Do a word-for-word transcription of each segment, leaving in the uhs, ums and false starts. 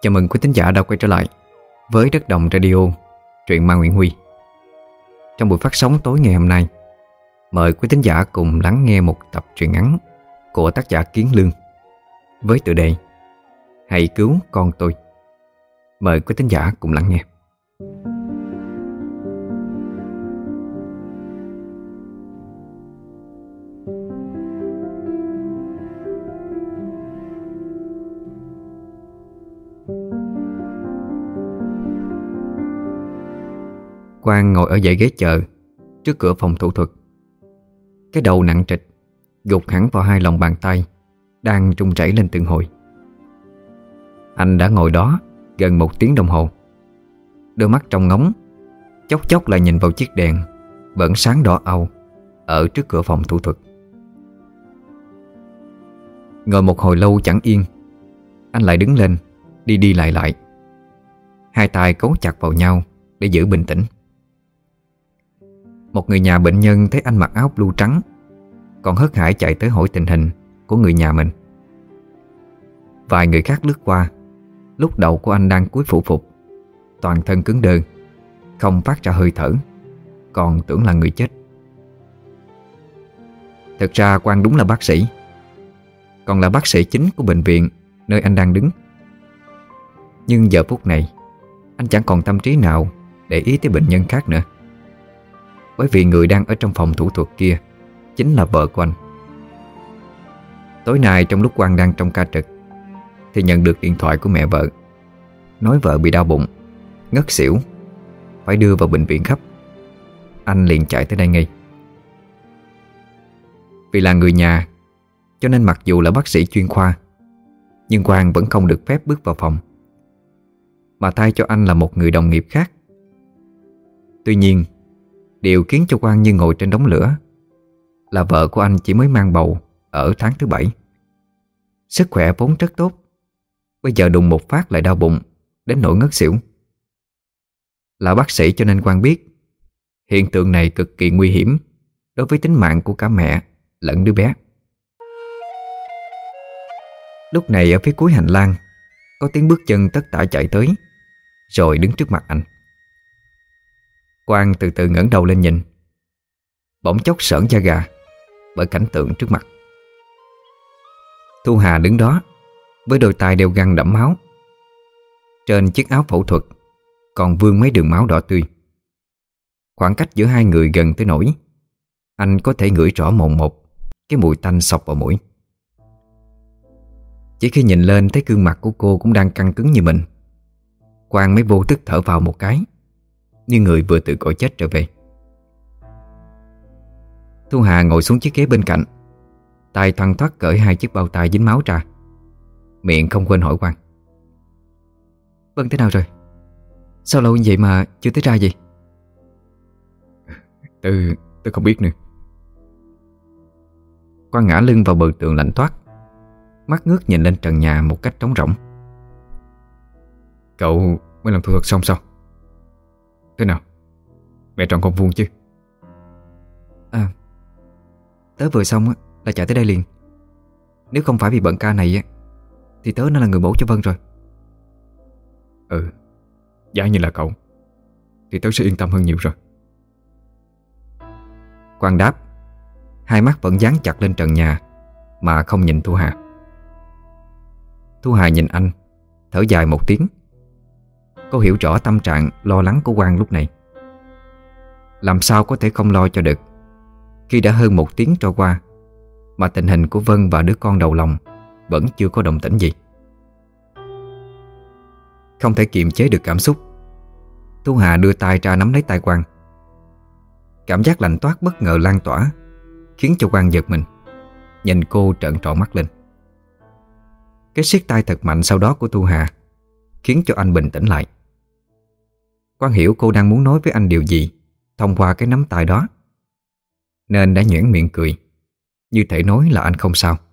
Chào mừng quý thính giả đã quay trở lại với Đất Đồng Radio, truyện ma Nguyễn Huy. Trong buổi phát sóng tối ngày hôm nay, mời quý thính giả cùng lắng nghe một tập truyện ngắn của tác giả Kiến Lương với tựa đề Hãy cứu con tôi. Mời quý thính giả cùng lắng nghe. Quang ngồi ở dãy ghế chờ trước cửa phòng thủ thuật. Cái đầu nặng trịch gục hẳn vào hai lòng bàn tay đang run rẩy lên từng hồi. Anh đã ngồi đó gần một tiếng đồng hồ, đôi mắt trông ngóng, chốc chốc lại nhìn vào chiếc đèn vẫn sáng đỏ au ở trước cửa phòng thủ thuật. Ngồi một hồi lâu chẳng yên, anh lại đứng lên, đi đi lại lại, hai tay cấu chặt vào nhau để giữ bình tĩnh. Một người nhà bệnh nhân thấy anh mặc áo blue trắng, còn hớt hải chạy tới hỏi tình hình của người nhà mình. Vài người khác lướt qua, lúc đầu của anh đang cúi phủ phục, toàn thân cứng đơ, không phát ra hơi thở, còn tưởng là người chết. Thực ra Quang đúng là bác sĩ, còn là bác sĩ chính của bệnh viện nơi anh đang đứng. Nhưng giờ phút này anh chẳng còn tâm trí nào để ý tới bệnh nhân khác nữa, bởi vì người đang ở trong phòng thủ thuật kia chính là vợ của anh. Tối nay trong lúc Quang đang trong ca trực thì nhận được điện thoại của mẹ vợ, nói vợ bị đau bụng, ngất xỉu, phải đưa vào bệnh viện gấp. Anh liền chạy tới đây ngay. Vì là người nhà, cho nên mặc dù là bác sĩ chuyên khoa, nhưng Quang vẫn không được phép bước vào phòng, mà thay cho anh là một người đồng nghiệp khác. Tuy nhiên, điều khiến cho Quang như ngồi trên đống lửa là vợ của anh chỉ mới mang bầu ở tháng thứ bảy. Sức khỏe vốn rất tốt, bây giờ đùng một phát lại đau bụng đến nỗi ngất xỉu. Là bác sĩ cho nên Quang biết hiện tượng này cực kỳ nguy hiểm đối với tính mạng của cả mẹ lẫn đứa bé. Lúc này ở phía cuối hành lang có tiếng bước chân tất tả chạy tới, rồi đứng trước mặt anh. Quang từ từ ngẩng đầu lên nhìn, bỗng chốc sởn da gà bởi cảnh tượng trước mặt. Thu Hà đứng đó với đôi tay đeo găng đẫm máu. Trên chiếc áo phẫu thuật còn vương mấy đường máu đỏ tươi. Khoảng cách giữa hai người gần tới nỗi anh có thể ngửi rõ mồn một cái mùi tanh xộc vào mũi. Chỉ khi nhìn lên thấy gương mặt của cô cũng đang căng cứng như mình, Quang mới vô thức thở vào một cái, như người vừa từ cõi chết trở về. Thu Hà ngồi xuống chiếc ghế bên cạnh, tay thoăn thoắt cởi hai chiếc bao tay dính máu ra, miệng không quên hỏi Quang: "Vân thế nào rồi? Sao lâu như vậy mà chưa tới ra gì?" Tôi, tôi không biết nữa." Quang ngã lưng vào bờ tường lạnh toát, mắt ngước nhìn lên trần nhà một cách trống rỗng. "Cậu mới làm thủ thuật xong sao? Thế nào? Mẹ tròn con vuông chứ?" À, tớ vừa xong á là chạy tới đây liền. Nếu không phải vì bận ca này á thì tớ nó là người mổ cho Vân rồi. Ừ, giả như là cậu thì tớ sẽ yên tâm hơn nhiều rồi. Quang đáp, hai mắt vẫn dán chặt lên trần nhà mà không nhìn Thu Hà. Thu Hà nhìn anh, thở dài một tiếng. Cô hiểu rõ tâm trạng lo lắng của Quang lúc này. Làm sao có thể không lo cho được khi đã hơn một tiếng trôi qua mà tình hình của Vân và đứa con đầu lòng vẫn chưa có động tĩnh gì. Không thể kiềm chế được cảm xúc, Thu Hà đưa tay ra nắm lấy tay Quang. Cảm giác lạnh toát bất ngờ lan tỏa khiến cho Quang giật mình, nhìn cô trợn tròn mắt lên. Cái siết tay thật mạnh sau đó của Thu Hà khiến cho anh bình tĩnh lại. Quang hiểu cô đang muốn nói với anh điều gì thông qua cái nắm tay đó, nên đã nhoẻn miệng cười, như thể nói là anh không sao.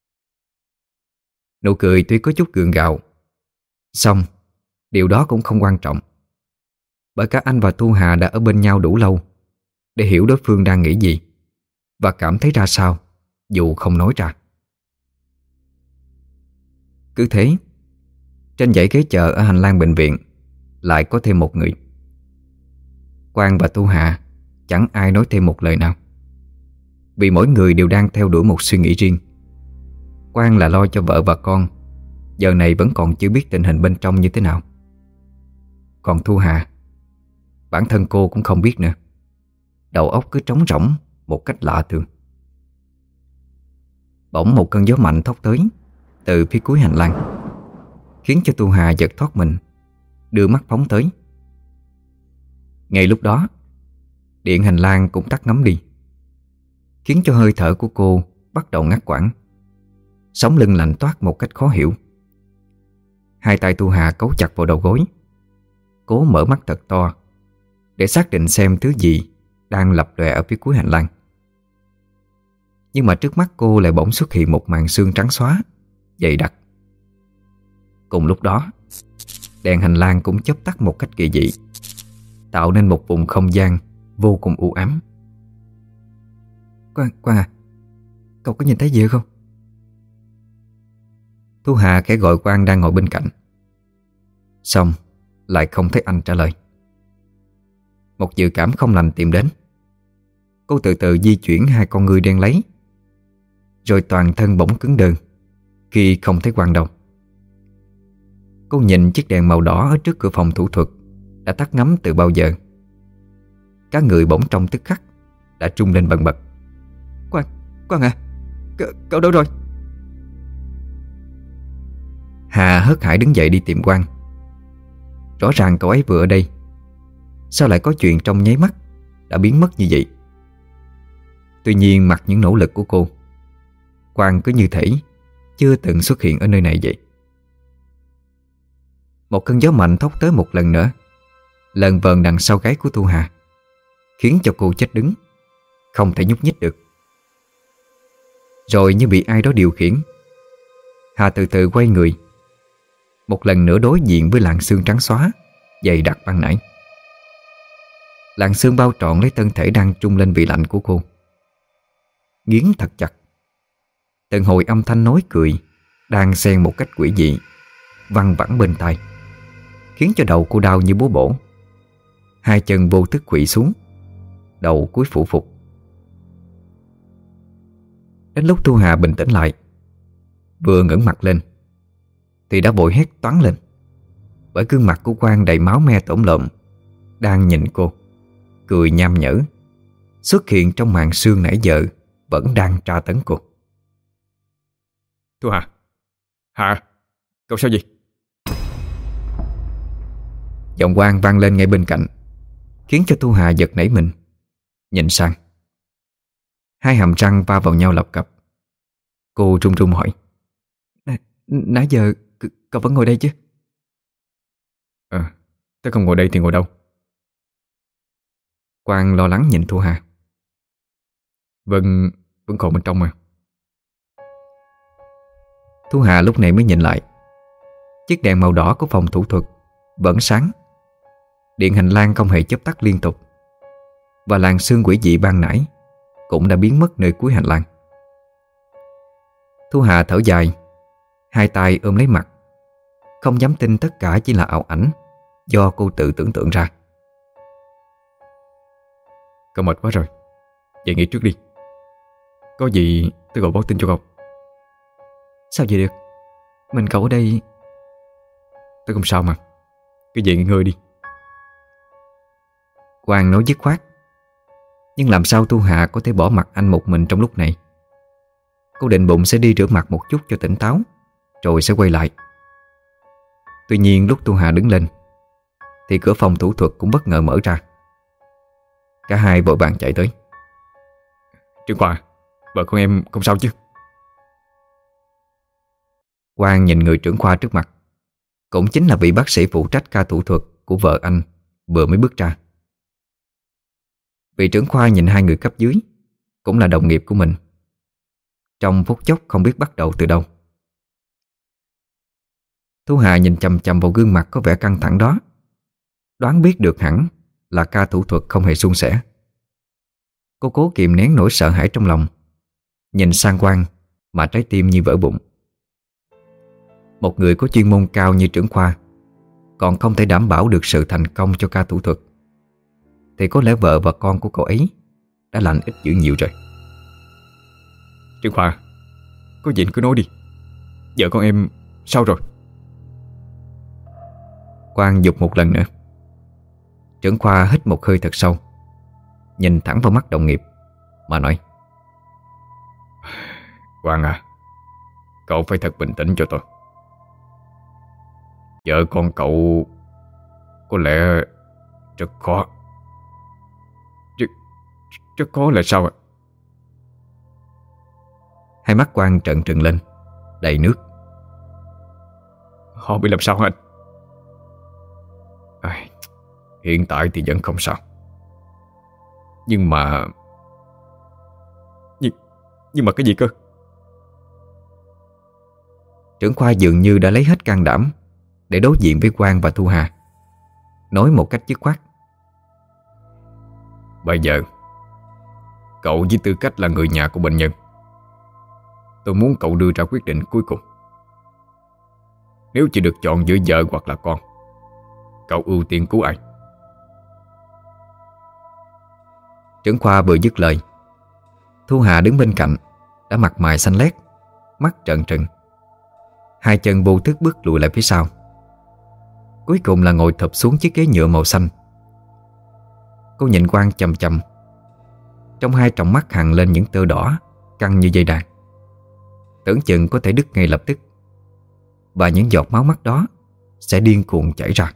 Nụ cười tuy có chút gượng gạo, song điều đó cũng không quan trọng, bởi cả anh và Thu Hà đã ở bên nhau đủ lâu để hiểu đối phương đang nghĩ gì và cảm thấy ra sao dù không nói ra. Cứ thế, Trên dãy ghế chờ ở hành lang bệnh viện lại có thêm một người. Quang và Thu Hà chẳng ai nói thêm một lời nào, vì mỗi người đều đang theo đuổi một suy nghĩ riêng. Quang là lo cho vợ và con, giờ này vẫn còn chưa biết tình hình bên trong như thế nào. Còn Thu Hà, bản thân cô cũng không biết nữa. Đầu óc cứ trống rỗng một cách lạ thường. Bỗng một cơn gió mạnh thốc tới từ phía cuối hành lang, khiến cho Thu Hà giật thoát mình, đưa mắt phóng tới. Ngay lúc đó, điện hành lang cũng tắt ngấm đi, khiến cho hơi thở của cô bắt đầu ngắt quãng. Sống lưng lạnh toát một cách khó hiểu. Hai tay Thu Hà cấu chặt vào đầu gối, cố mở mắt thật to để xác định xem thứ gì đang lập lòe ở phía cuối hành lang. Nhưng mà trước mắt cô lại bỗng xuất hiện một màn sương trắng xóa, dày đặc. Cùng lúc đó, đèn hành lang cũng chớp tắt một cách kỳ dị, tạo nên một vùng không gian vô cùng u ám. Quang, Quang à, cậu có nhìn thấy gì không? Thu Hà khẽ gọi Quang đang ngồi bên cạnh, xong lại không thấy anh trả lời. Một dự cảm không lành tìm đến. Cô từ từ di chuyển hai con ngươi đen láy, rồi toàn thân bỗng cứng đơ khi không thấy Quang đâu. Cô nhìn chiếc đèn màu đỏ ở trước cửa phòng thủ thuật đã tắt ngấm từ bao giờ. Cả người bỗng trong tức khắc đã trung lên bần bật. Quang, Quang à, C- cậu đâu rồi? Hà hớt hải đứng dậy đi tìm Quang. Rõ ràng cậu ấy vừa ở đây, sao lại có chuyện trong nháy mắt đã biến mất như vậy? Tuy nhiên mặc những nỗ lực của cô, Quang cứ như thể chưa từng xuất hiện ở nơi này vậy. Một cơn gió mạnh thốc tới một lần nữa, lờn vờn đằng sau gáy của Thu Hà, khiến cho cô chết đứng, không thể nhúc nhích được. Rồi như bị ai đó điều khiển, Hà từ từ quay người, một lần nữa đối diện với làn sương trắng xóa dày đặc ban nãy. Làn sương bao trọn lấy thân thể đang trung lên vì lạnh của cô, nghiến thật chặt. Từng hồi âm thanh nói cười đang xen một cách quỷ dị văng vẳng bên tai, khiến cho đầu cô đau như búa bổ. Hai chân vô thức khuỵu xuống, đầu cúi phủ phục. Đến lúc Thu Hà bình tĩnh lại, vừa ngẩng mặt lên thì đã vội hét toáng lên, bởi gương mặt của Quang đầy máu me tổn lợm đang nhìn cô, cười nham nhở, xuất hiện trong màn sương nãy giờ vẫn đang tra tấn cô. Thu Hà, Hà, cậu sao vậy? Giọng Quang vang lên ngay bên cạnh, khiến cho Thu Hà giật nảy mình, nhìn sang. Hai hàm răng va vào nhau lập cập. Cô run run hỏi: Nãy giờ c- cậu vẫn ngồi đây chứ? Ờ, tớ không ngồi đây thì ngồi đâu? Quang lo lắng nhìn Thu Hà. Vâng, vẫn còn bên trong mà. Thu Hà lúc này mới nhìn lại. Chiếc đèn màu đỏ của phòng thủ thuật vẫn sáng, điện hành lang không hề chớp tắt liên tục, và làn sương quỷ dị ban nãy cũng đã biến mất nơi cuối hành lang. Thu Hà thở dài, hai tay ôm lấy mặt, không dám tin tất cả chỉ là ảo ảnh do cô tự tưởng tượng ra. Cậu mệt quá rồi, vậy nghỉ trước đi. Có gì tôi gọi báo tin cho cậu. Sao vậy được? Mình cậu ở đây. Tôi không sao mà, cứ về nghỉ ngơi đi. Quang nói dứt khoát. Nhưng làm sao Thu Hà có thể bỏ mặc anh một mình trong lúc này? Cô định bụng sẽ đi rửa mặt một chút cho tỉnh táo, rồi sẽ quay lại. Tuy nhiên lúc Thu Hà đứng lên thì cửa phòng thủ thuật cũng bất ngờ mở ra. Cả hai vội vàng chạy tới. Trưởng Khoa, vợ con em không sao chứ? Quang nhìn người trưởng khoa trước mặt, cũng chính là vị bác sĩ phụ trách ca thủ thuật của vợ anh, vừa mới bước ra. Vị trưởng khoa nhìn hai người cấp dưới, cũng là đồng nghiệp của mình, trong phút chốc không biết bắt đầu từ đâu. Thu Hà nhìn chằm chằm vào gương mặt có vẻ căng thẳng đó, đoán biết được hẳn là ca thủ thuật không hề suôn sẻ. Cô cố kìm nén nỗi sợ hãi trong lòng, nhìn sang Quang mà trái tim như vỡ bụng. Một người có chuyên môn cao như trưởng khoa còn không thể đảm bảo được sự thành công cho ca thủ thuật, thì có lẽ vợ và con của cậu ấy đã lành ít dữ nhiều rồi. Trưởng khoa, có gì anh cứ nói đi. Vợ con em sao rồi? Quang giục một lần nữa. Trưởng khoa hít một hơi thật sâu, nhìn thẳng vào mắt đồng nghiệp mà nói: Quang à, cậu phải thật bình tĩnh cho tôi. Vợ con cậu có lẽ rất khó. Rất, rất khó là sao ạ? Hai mắt Quang trợn trừng lên, đầy nước. Họ bị làm sao hả anh? À, hiện tại thì vẫn không sao. Nhưng mà Nhưng, nhưng mà cái gì cơ? Trưởng khoa dường như đã lấy hết can đảm để đối diện với Quang và Thu Hà, nói một cách dứt khoát: Bây giờ cậu với tư cách là người nhà của bệnh nhân, tôi muốn cậu đưa ra quyết định cuối cùng. Nếu chỉ được chọn giữa vợ hoặc là con, cậu ưu tiên cứu ai? Trưởng khoa vừa dứt lời, Thu Hà đứng bên cạnh đã mặt mày xanh lét, mắt trợn trừng, hai chân vô thức bước lùi lại phía sau. Cuối cùng là ngồi thụp xuống chiếc ghế nhựa màu xanh. Cô nhìn Quang chằm chằm, trong hai tròng mắt hằn lên những tơ đỏ căng như dây đàn, tưởng chừng có thể đứt ngay lập tức, và những giọt máu mắt đó sẽ điên cuồng chảy ra.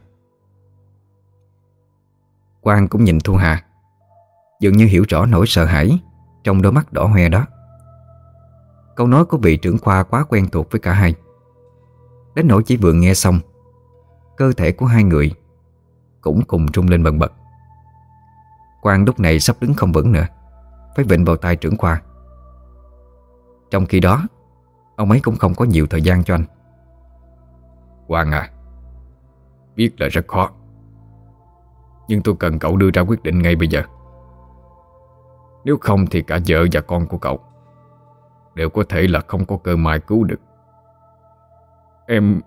Quang cũng nhìn Thu Hà, dường như hiểu rõ nỗi sợ hãi trong đôi mắt đỏ hoe đó. Câu nói của vị trưởng khoa quá quen thuộc với cả hai, đến nỗi chỉ vừa nghe xong, cơ thể của hai người cũng cùng rung lên bần bật. Quang lúc này sắp đứng không vững nữa, phải vịn vào tay trưởng khoa. Trong khi đó, ông ấy cũng không có nhiều thời gian cho anh. Quang à, biết là rất khó, nhưng tôi cần cậu đưa ra quyết định ngay bây giờ. Nếu không thì cả vợ và con của cậu đều có thể là không có cơ may cứu được. Em...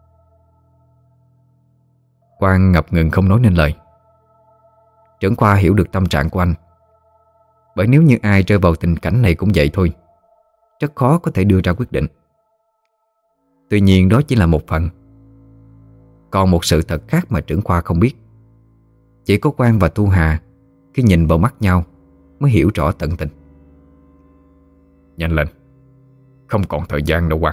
Quang ngập ngừng không nói nên lời. Trưởng khoa hiểu được tâm trạng của anh, bởi nếu như ai rơi vào tình cảnh này cũng vậy thôi, rất khó có thể đưa ra quyết định. Tuy nhiên đó chỉ là một phần. Còn một sự thật khác mà trưởng khoa không biết, chỉ có Quang và Thu Hà khi nhìn vào mắt nhau mới hiểu rõ tận tình. Nhanh lên, không còn thời gian đâu Quang.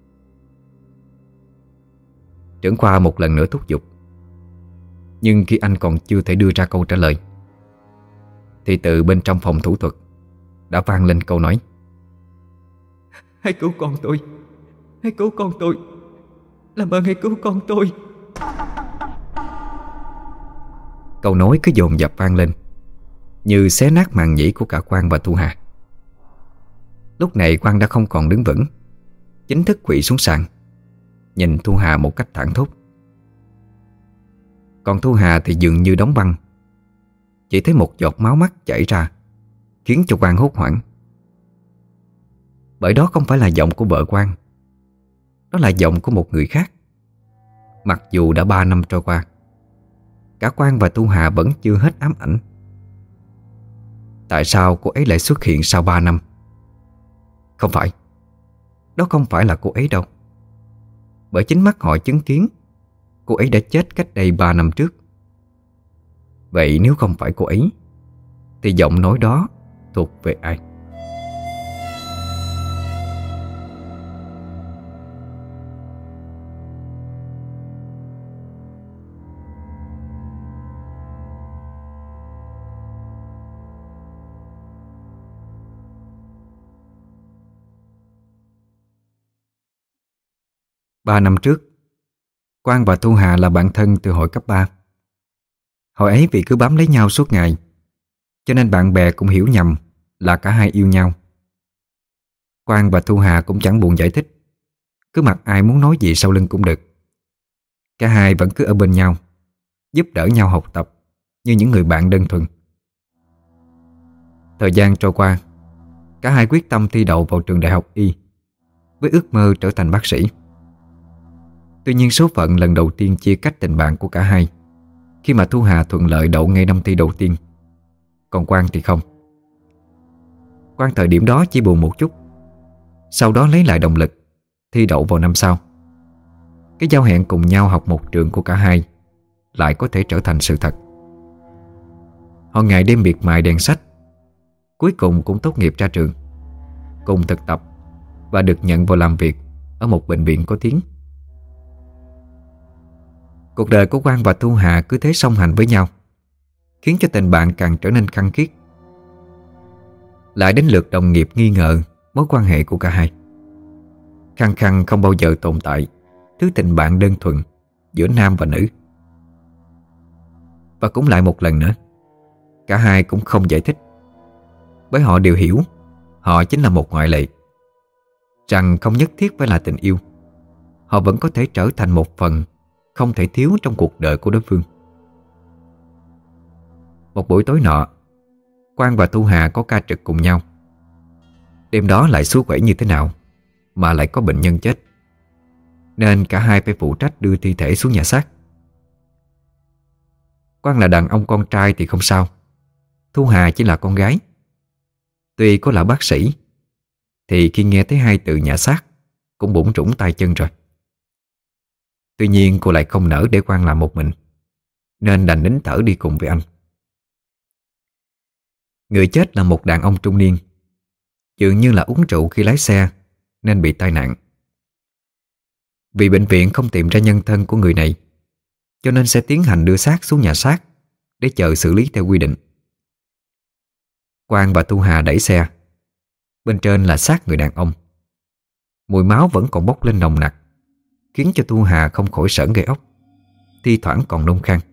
Trưởng khoa một lần nữa thúc giục. Nhưng khi anh còn chưa thể đưa ra câu trả lời, thì từ bên trong phòng thủ thuật đã vang lên câu nói: Hãy cứu con tôi, hãy cứu con tôi, làm ơn hãy cứu con tôi. Câu nói cứ dồn dập vang lên, như xé nát màng nhĩ của cả Quang và Thu Hà. Lúc này Quang đã không còn đứng vững, chính thức quỵ xuống sàn, nhìn Thu Hà một cách thảng thốt. Còn Thu Hà thì dường như đóng băng, chỉ thấy một giọt máu mắt chảy ra, khiến cho Quang hốt hoảng. Bởi đó không phải là giọng của vợ Quang, đó là giọng của một người khác. Mặc dù đã ba năm trôi qua, cả Quang và Thu Hà vẫn chưa hết ám ảnh. Tại sao cô ấy lại xuất hiện sau ba năm? Không phải, đó không phải là cô ấy đâu. Bởi chính mắt họ chứng kiến cô ấy đã chết cách đây ba năm trước. Vậy nếu không phải cô ấy, thì giọng nói đó thuộc về ai? Ba năm trước, Quang và Thu Hà là bạn thân từ hồi cấp ba. Hồi ấy vì cứ bám lấy nhau suốt ngày, cho nên bạn bè cũng hiểu nhầm là cả hai yêu nhau. Quang và Thu Hà cũng chẳng buồn giải thích, cứ mặc ai muốn nói gì sau lưng cũng được. Cả hai vẫn cứ ở bên nhau, giúp đỡ nhau học tập như những người bạn đơn thuần. Thời gian trôi qua, cả hai quyết tâm thi đậu vào trường đại học Y với ước mơ trở thành bác sĩ. Tuy nhiên số phận lần đầu tiên chia cách tình bạn của cả hai, khi mà Thu Hà thuận lợi đậu ngay năm thi đầu tiên, còn Quang thì không. Quang thời điểm đó chỉ buồn một chút, sau đó lấy lại động lực, thi đậu vào năm sau. Cái giao hẹn cùng nhau học một trường của cả hai lại có thể trở thành sự thật. Họ ngày đêm miệt mài đèn sách, cuối cùng cũng tốt nghiệp ra trường, cùng thực tập và được nhận vào làm việc ở một bệnh viện có tiếng. Cuộc đời của Quang và Thu Hà cứ thế song hành với nhau, khiến cho tình bạn càng trở nên khăng khít. Lại đến lượt đồng nghiệp nghi ngờ mối quan hệ của cả hai. Khăng khăng không bao giờ tồn tại thứ tình bạn đơn thuần giữa nam và nữ. Và cũng lại một lần nữa, cả hai cũng không giải thích, bởi họ đều hiểu họ chính là một ngoại lệ, rằng không nhất thiết phải là tình yêu, họ vẫn có thể trở thành một phần không thể thiếu trong cuộc đời của đối phương. Một buổi tối nọ, Quang và Thu Hà có ca trực cùng nhau. Đêm đó lại xúi quẩy như thế nào mà lại có bệnh nhân chết, nên cả hai phải phụ trách đưa thi thể xuống nhà xác. Quang là đàn ông con trai thì không sao, Thu Hà chỉ là con gái. Tuy có là bác sĩ, thì khi nghe thấy hai từ nhà xác cũng bủn rủn tay chân rồi. Tuy nhiên cô lại không nỡ để Quang làm một mình, nên đành nín thở đi cùng với anh. Người chết là một đàn ông trung niên, dường như là uống rượu khi lái xe nên bị tai nạn. Vì bệnh viện không tìm ra nhân thân của người này, cho nên sẽ tiến hành đưa xác xuống nhà xác để chờ xử lý theo quy định. Quang và Thu Hà đẩy xe. Bên trên là xác người đàn ông. Mùi máu vẫn còn bốc lên nồng nặc, khiến cho Thu Hà không khỏi sởn gai ốc, thi thoảng còn nôn khan.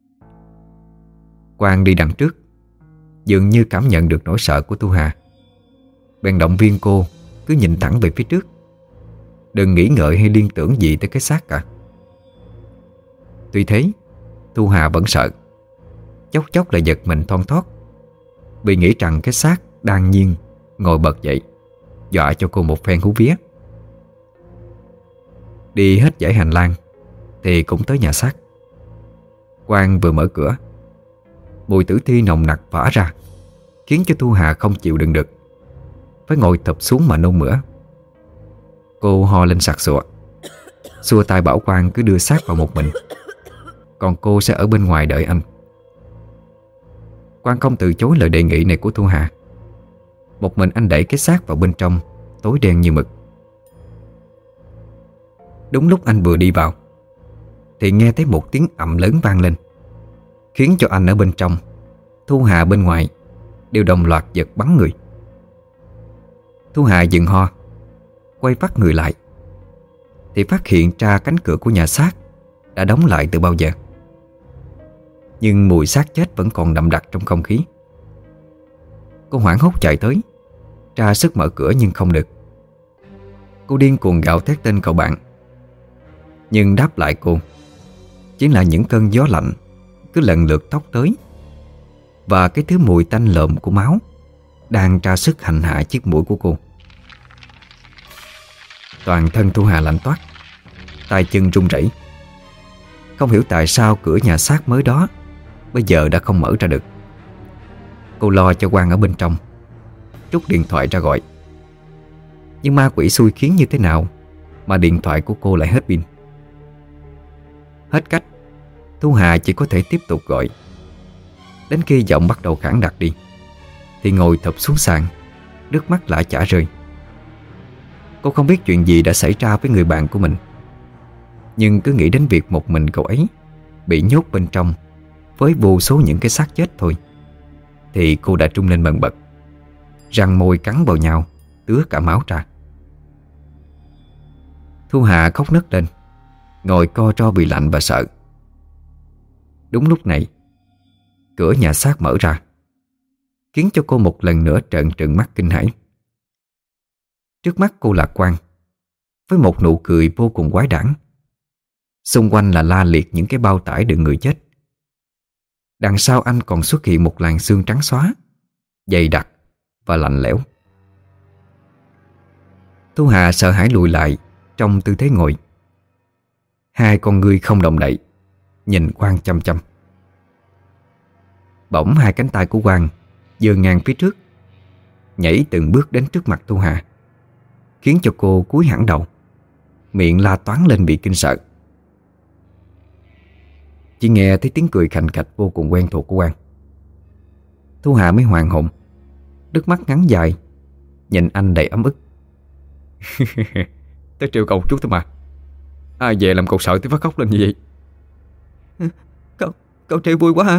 Quang đi đằng trước, dường như cảm nhận được nỗi sợ của Thu Hà, bèn động viên cô cứ nhìn thẳng về phía trước, đừng nghĩ ngợi hay liên tưởng gì tới cái xác cả. Tuy thế, Thu Hà vẫn sợ, chốc chốc lại giật mình thon thót, vì nghĩ rằng cái xác đang nhiên ngồi bật dậy, dọa cho cô một phen hú vía. Đi hết dãy hành lang thì cũng tới nhà xác. Quang vừa mở cửa, mùi tử thi nồng nặc phả ra, khiến cho Thu Hà không chịu đựng được, phải ngồi thụp xuống mà nôn mửa. Cô ho lên sặc sụa, xua tay bảo Quang cứ đưa xác vào một mình, còn cô sẽ ở bên ngoài đợi anh. Quang không từ chối lời đề nghị này của Thu Hà. Một mình anh đẩy cái xác vào bên trong, tối đen như mực. Đúng lúc anh vừa đi vào thì nghe thấy một tiếng ầm lớn vang lên, khiến cho anh ở bên trong, Thu Hà bên ngoài đều đồng loạt giật bắn người. Thu Hà dừng ho, quay phát người lại thì phát hiện ra cánh cửa của nhà xác đã đóng lại từ bao giờ. Nhưng mùi xác chết vẫn còn đậm đặc trong không khí. Cô hoảng hốt chạy tới, ra sức mở cửa nhưng không được. Cô điên cuồng gào thét tên cậu bạn, nhưng đáp lại cô chính là những cơn gió lạnh cứ lần lượt tóc tới, và cái thứ mùi tanh lợm của máu đang ra sức hành hạ chiếc mũi của cô. Toàn thân Thu Hà lạnh toát, tay chân run rẩy. Không hiểu tại sao cửa nhà xác mới đó bây giờ đã không mở ra được. Cô lo cho Quang ở bên trong, rút điện thoại ra gọi. Nhưng ma quỷ xui khiến như thế nào mà điện thoại của cô lại hết pin. Hết cách, Thu Hà chỉ có thể tiếp tục gọi. Đến khi giọng bắt đầu khản đặc đi thì ngồi thụp xuống sàn, nước mắt lã chả rơi. Cô không biết chuyện gì đã xảy ra với người bạn của mình, nhưng cứ nghĩ đến việc một mình cậu ấy bị nhốt bên trong với vô số những cái xác chết thôi thì cô đã trung lên bần bật, răng môi cắn vào nhau, tứa cả máu ra. Thu Hà khóc nấc lên, ngồi co ro vì lạnh và sợ. Đúng lúc này, cửa nhà xác mở ra, khiến cho cô một lần nữa trợn trừng mắt kinh hãi. Trước mắt cô là Quang, với một nụ cười vô cùng quái đản. Xung quanh là la liệt những cái bao tải đựng người chết. Đằng sau anh còn xuất hiện một làn xương trắng xóa, dày đặc và lạnh lẽo. Thu Hà sợ hãi lùi lại trong tư thế ngồi. Hai con ngươi không động đậy, nhìn Quang chăm chăm. Bỗng hai cánh tay của Quang giơ ngang phía trước, nhảy từng bước đến trước mặt Thu Hà, khiến cho cô cúi hẳn đầu, miệng la toáng lên vì kinh sợ. Chỉ nghe thấy tiếng cười khành khạch vô cùng quen thuộc của Quang. Thu Hà mới hoàn hồn, nước mắt ngắn dài nhìn anh đầy ấm ức. Tớ trêu cậu chút thôi mà, ai về làm cậu sợ tới phát khóc lên như vậy? Cậu, cậu trêu vui quá ha.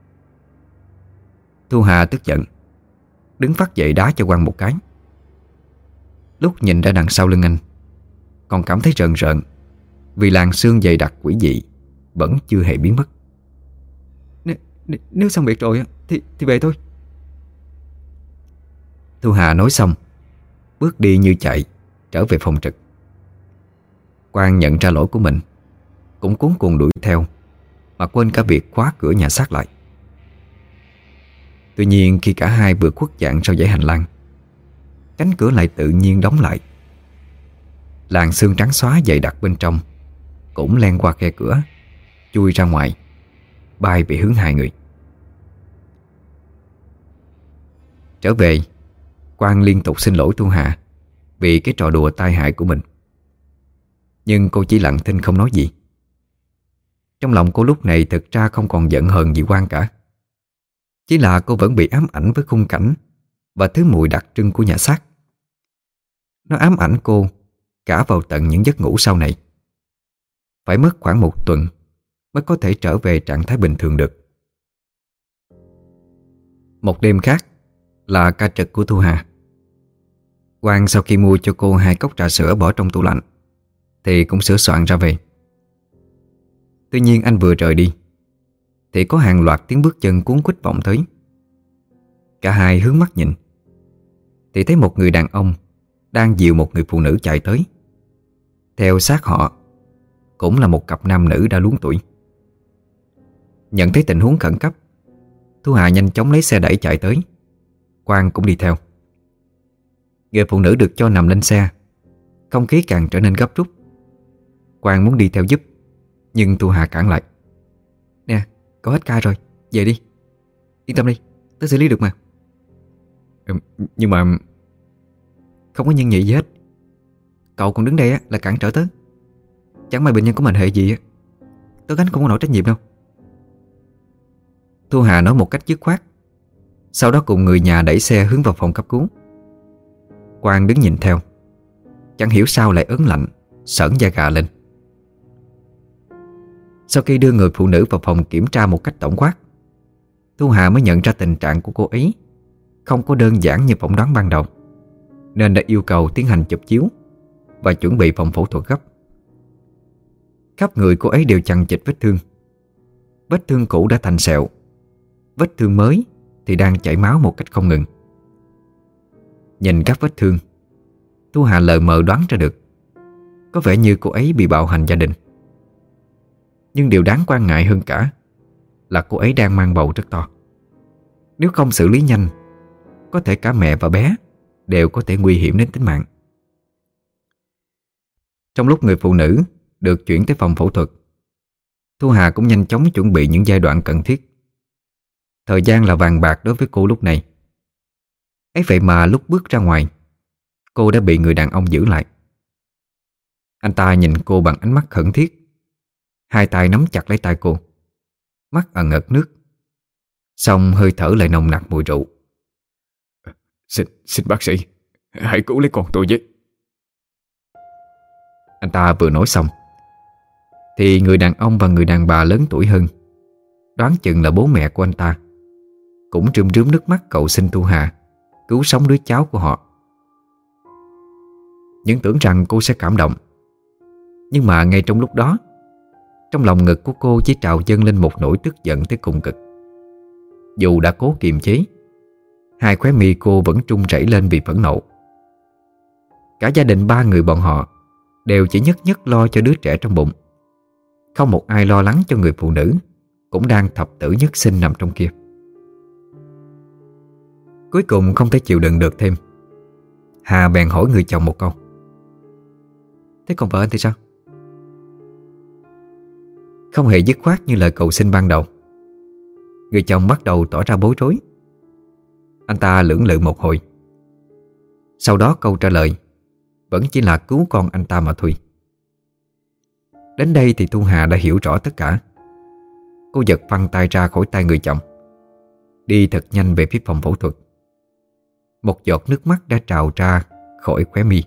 Thu Hà tức giận, đứng phát dậy đá cho Quang một cái. Lúc nhìn ra đằng sau lưng anh, còn cảm thấy rợn rợn vì làn xương dày đặc quỷ dị vẫn chưa hề biến mất. N- n- Nếu xong việc rồi thì, thì về thôi. Thu Hà nói xong, bước đi như chạy trở về phòng trực. Quang nhận ra lỗi của mình, cũng cuống cuồng đuổi theo, mà quên cả việc khóa cửa nhà xác lại. Tuy nhiên khi cả hai vừa khuất dạng sau dãy hành lang, cánh cửa lại tự nhiên đóng lại. Làn xương trắng xóa dày đặc bên trong cũng len qua khe cửa, chui ra ngoài, bay về hướng hai người. Trở về, Quang liên tục xin lỗi Thu Hà vì cái trò đùa tai hại của mình. Nhưng cô chỉ lặng thinh không nói gì. Trong lòng cô lúc này thực ra không còn giận hờn gì Quang cả. Chỉ là cô vẫn bị ám ảnh với khung cảnh và thứ mùi đặc trưng của nhà xác. Nó ám ảnh cô cả vào tận những giấc ngủ sau này. Phải mất khoảng một tuần mới có thể trở về trạng thái bình thường được. Một đêm khác là ca trực của Thu Hà. Quang sau khi mua cho cô hai cốc trà sữa bỏ trong tủ lạnh thì cũng sửa soạn ra về. Tuy nhiên anh vừa rời đi thì có hàng loạt tiếng bước chân cuốn quýt vọng tới. Cả hai hướng mắt nhìn thì thấy một người đàn ông đang dìu một người phụ nữ chạy tới. Theo sát họ cũng là một cặp nam nữ đã luống tuổi. Nhận thấy tình huống khẩn cấp, Thu Hà nhanh chóng lấy xe đẩy chạy tới. Quang cũng đi theo. Người phụ nữ được cho nằm lên xe, không khí càng trở nên gấp rút. Quang muốn đi theo giúp, nhưng Thu Hà cản lại. Nè, cậu hết ca rồi, về đi. Yên tâm đi, tớ xử lý được mà. ừ, Nhưng mà Không có nhân nhị gì hết. Cậu còn đứng đây á, là cản trở tớ. Chẳng may bệnh nhân có mệnh hệ gì á, tớ gánh không có nổi trách nhiệm đâu. Thu Hà nói một cách dứt khoát, sau đó cùng người nhà đẩy xe hướng vào phòng cấp cứu. Quang đứng nhìn theo, chẳng hiểu sao lại ớn lạnh, sởn da gà lên. Sau khi đưa người phụ nữ vào phòng kiểm tra một cách tổng quát, Thu Hà mới nhận ra tình trạng của cô ấy không có đơn giản như phỏng đoán ban đầu, nên đã yêu cầu tiến hành chụp chiếu và chuẩn bị phòng phẫu thuật gấp. Khắp người cô ấy đều chằng chịt vết thương. Vết thương cũ đã thành sẹo, vết thương mới thì đang chảy máu một cách không ngừng. Nhìn các vết thương, Thu Hà lờ mờ đoán ra được có vẻ như cô ấy bị bạo hành gia đình. Nhưng điều đáng quan ngại hơn cả là cô ấy đang mang bầu rất to. Nếu không xử lý nhanh, có thể cả mẹ và bé đều có thể nguy hiểm đến tính mạng. Trong lúc người phụ nữ được chuyển tới phòng phẫu thuật, Thu Hà cũng nhanh chóng chuẩn bị những giai đoạn cần thiết. Thời gian là vàng bạc đối với cô lúc này. Ấy vậy mà lúc bước ra ngoài, cô đã bị người đàn ông giữ lại. Anh ta nhìn cô bằng ánh mắt khẩn thiết, hai tay nắm chặt lấy tay cô, mắt ẩn ẩn nước, xong hơi thở lại nồng nặc mùi rượu. Xin, xin bác sĩ, hãy cứu lấy con tôi với. Anh ta vừa nói xong thì người đàn ông và người đàn bà lớn tuổi hơn, đoán chừng là bố mẹ của anh ta, cũng rơm rớm nước mắt cầu xin Thu Hà cứu sống đứa cháu của họ. Những tưởng rằng cô sẽ cảm động, nhưng mà ngay trong lúc đó, trong lòng ngực của cô chỉ trào dâng lên một nỗi tức giận tới cùng cực. Dù đã cố kiềm chế, hai khóe mi cô vẫn trung rẩy lên vì phẫn nộ. Cả gia đình ba người bọn họ đều chỉ nhất nhất lo cho đứa trẻ trong bụng, không một ai lo lắng cho người phụ nữ cũng đang thập tử nhất sinh nằm trong kia. Cuối cùng không thể chịu đựng được thêm, Hà bèn hỏi người chồng một câu. Thế còn vợ anh thì sao? Không hề dứt khoát như lời cầu xin ban đầu. Người chồng bắt đầu tỏ ra bối rối. Anh ta lưỡng lự một hồi, sau đó câu trả lời vẫn chỉ là cứu con anh ta mà thôi. Đến đây thì Thu Hà đã hiểu rõ tất cả. Cô giật phăng tay ra khỏi tay người chồng, đi thật nhanh về phía phòng phẫu thuật. Một giọt nước mắt đã trào ra khỏi khóe mi.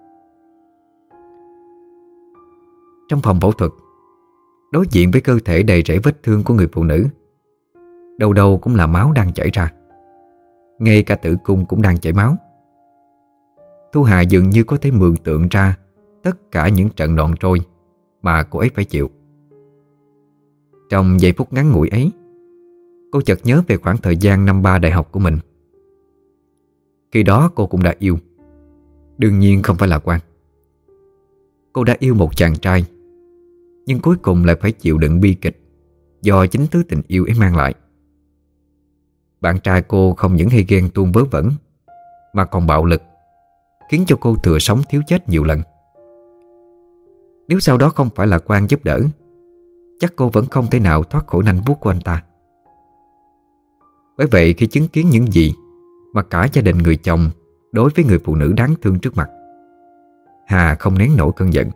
Trong phòng phẫu thuật, đối diện với cơ thể đầy rẫy vết thương của người phụ nữ, đâu đâu cũng là máu đang chảy ra. Ngay cả tử cung cũng đang chảy máu. Thu Hà dường như có thể mường tượng ra tất cả những trận đòn trôi mà cô ấy phải chịu. Trong giây phút ngắn ngủi ấy, cô chợt nhớ về khoảng thời gian năm ba đại học của mình. Khi đó cô cũng đã yêu. Đương nhiên không phải là Quang. Cô đã yêu một chàng trai, nhưng cuối cùng lại phải chịu đựng bi kịch do chính thứ tình yêu ấy mang lại. Bạn trai cô không những hay ghen tuông vớ vẩn, mà còn bạo lực, khiến cho cô thừa sống thiếu chết nhiều lần. Nếu sau đó không phải là Quang giúp đỡ, chắc cô vẫn không thể nào thoát khỏi nanh vuốt của anh ta. Bởi vậy khi chứng kiến những gì mà cả gia đình người chồng đối với người phụ nữ đáng thương trước mặt, Hà không nén nổi cơn giận.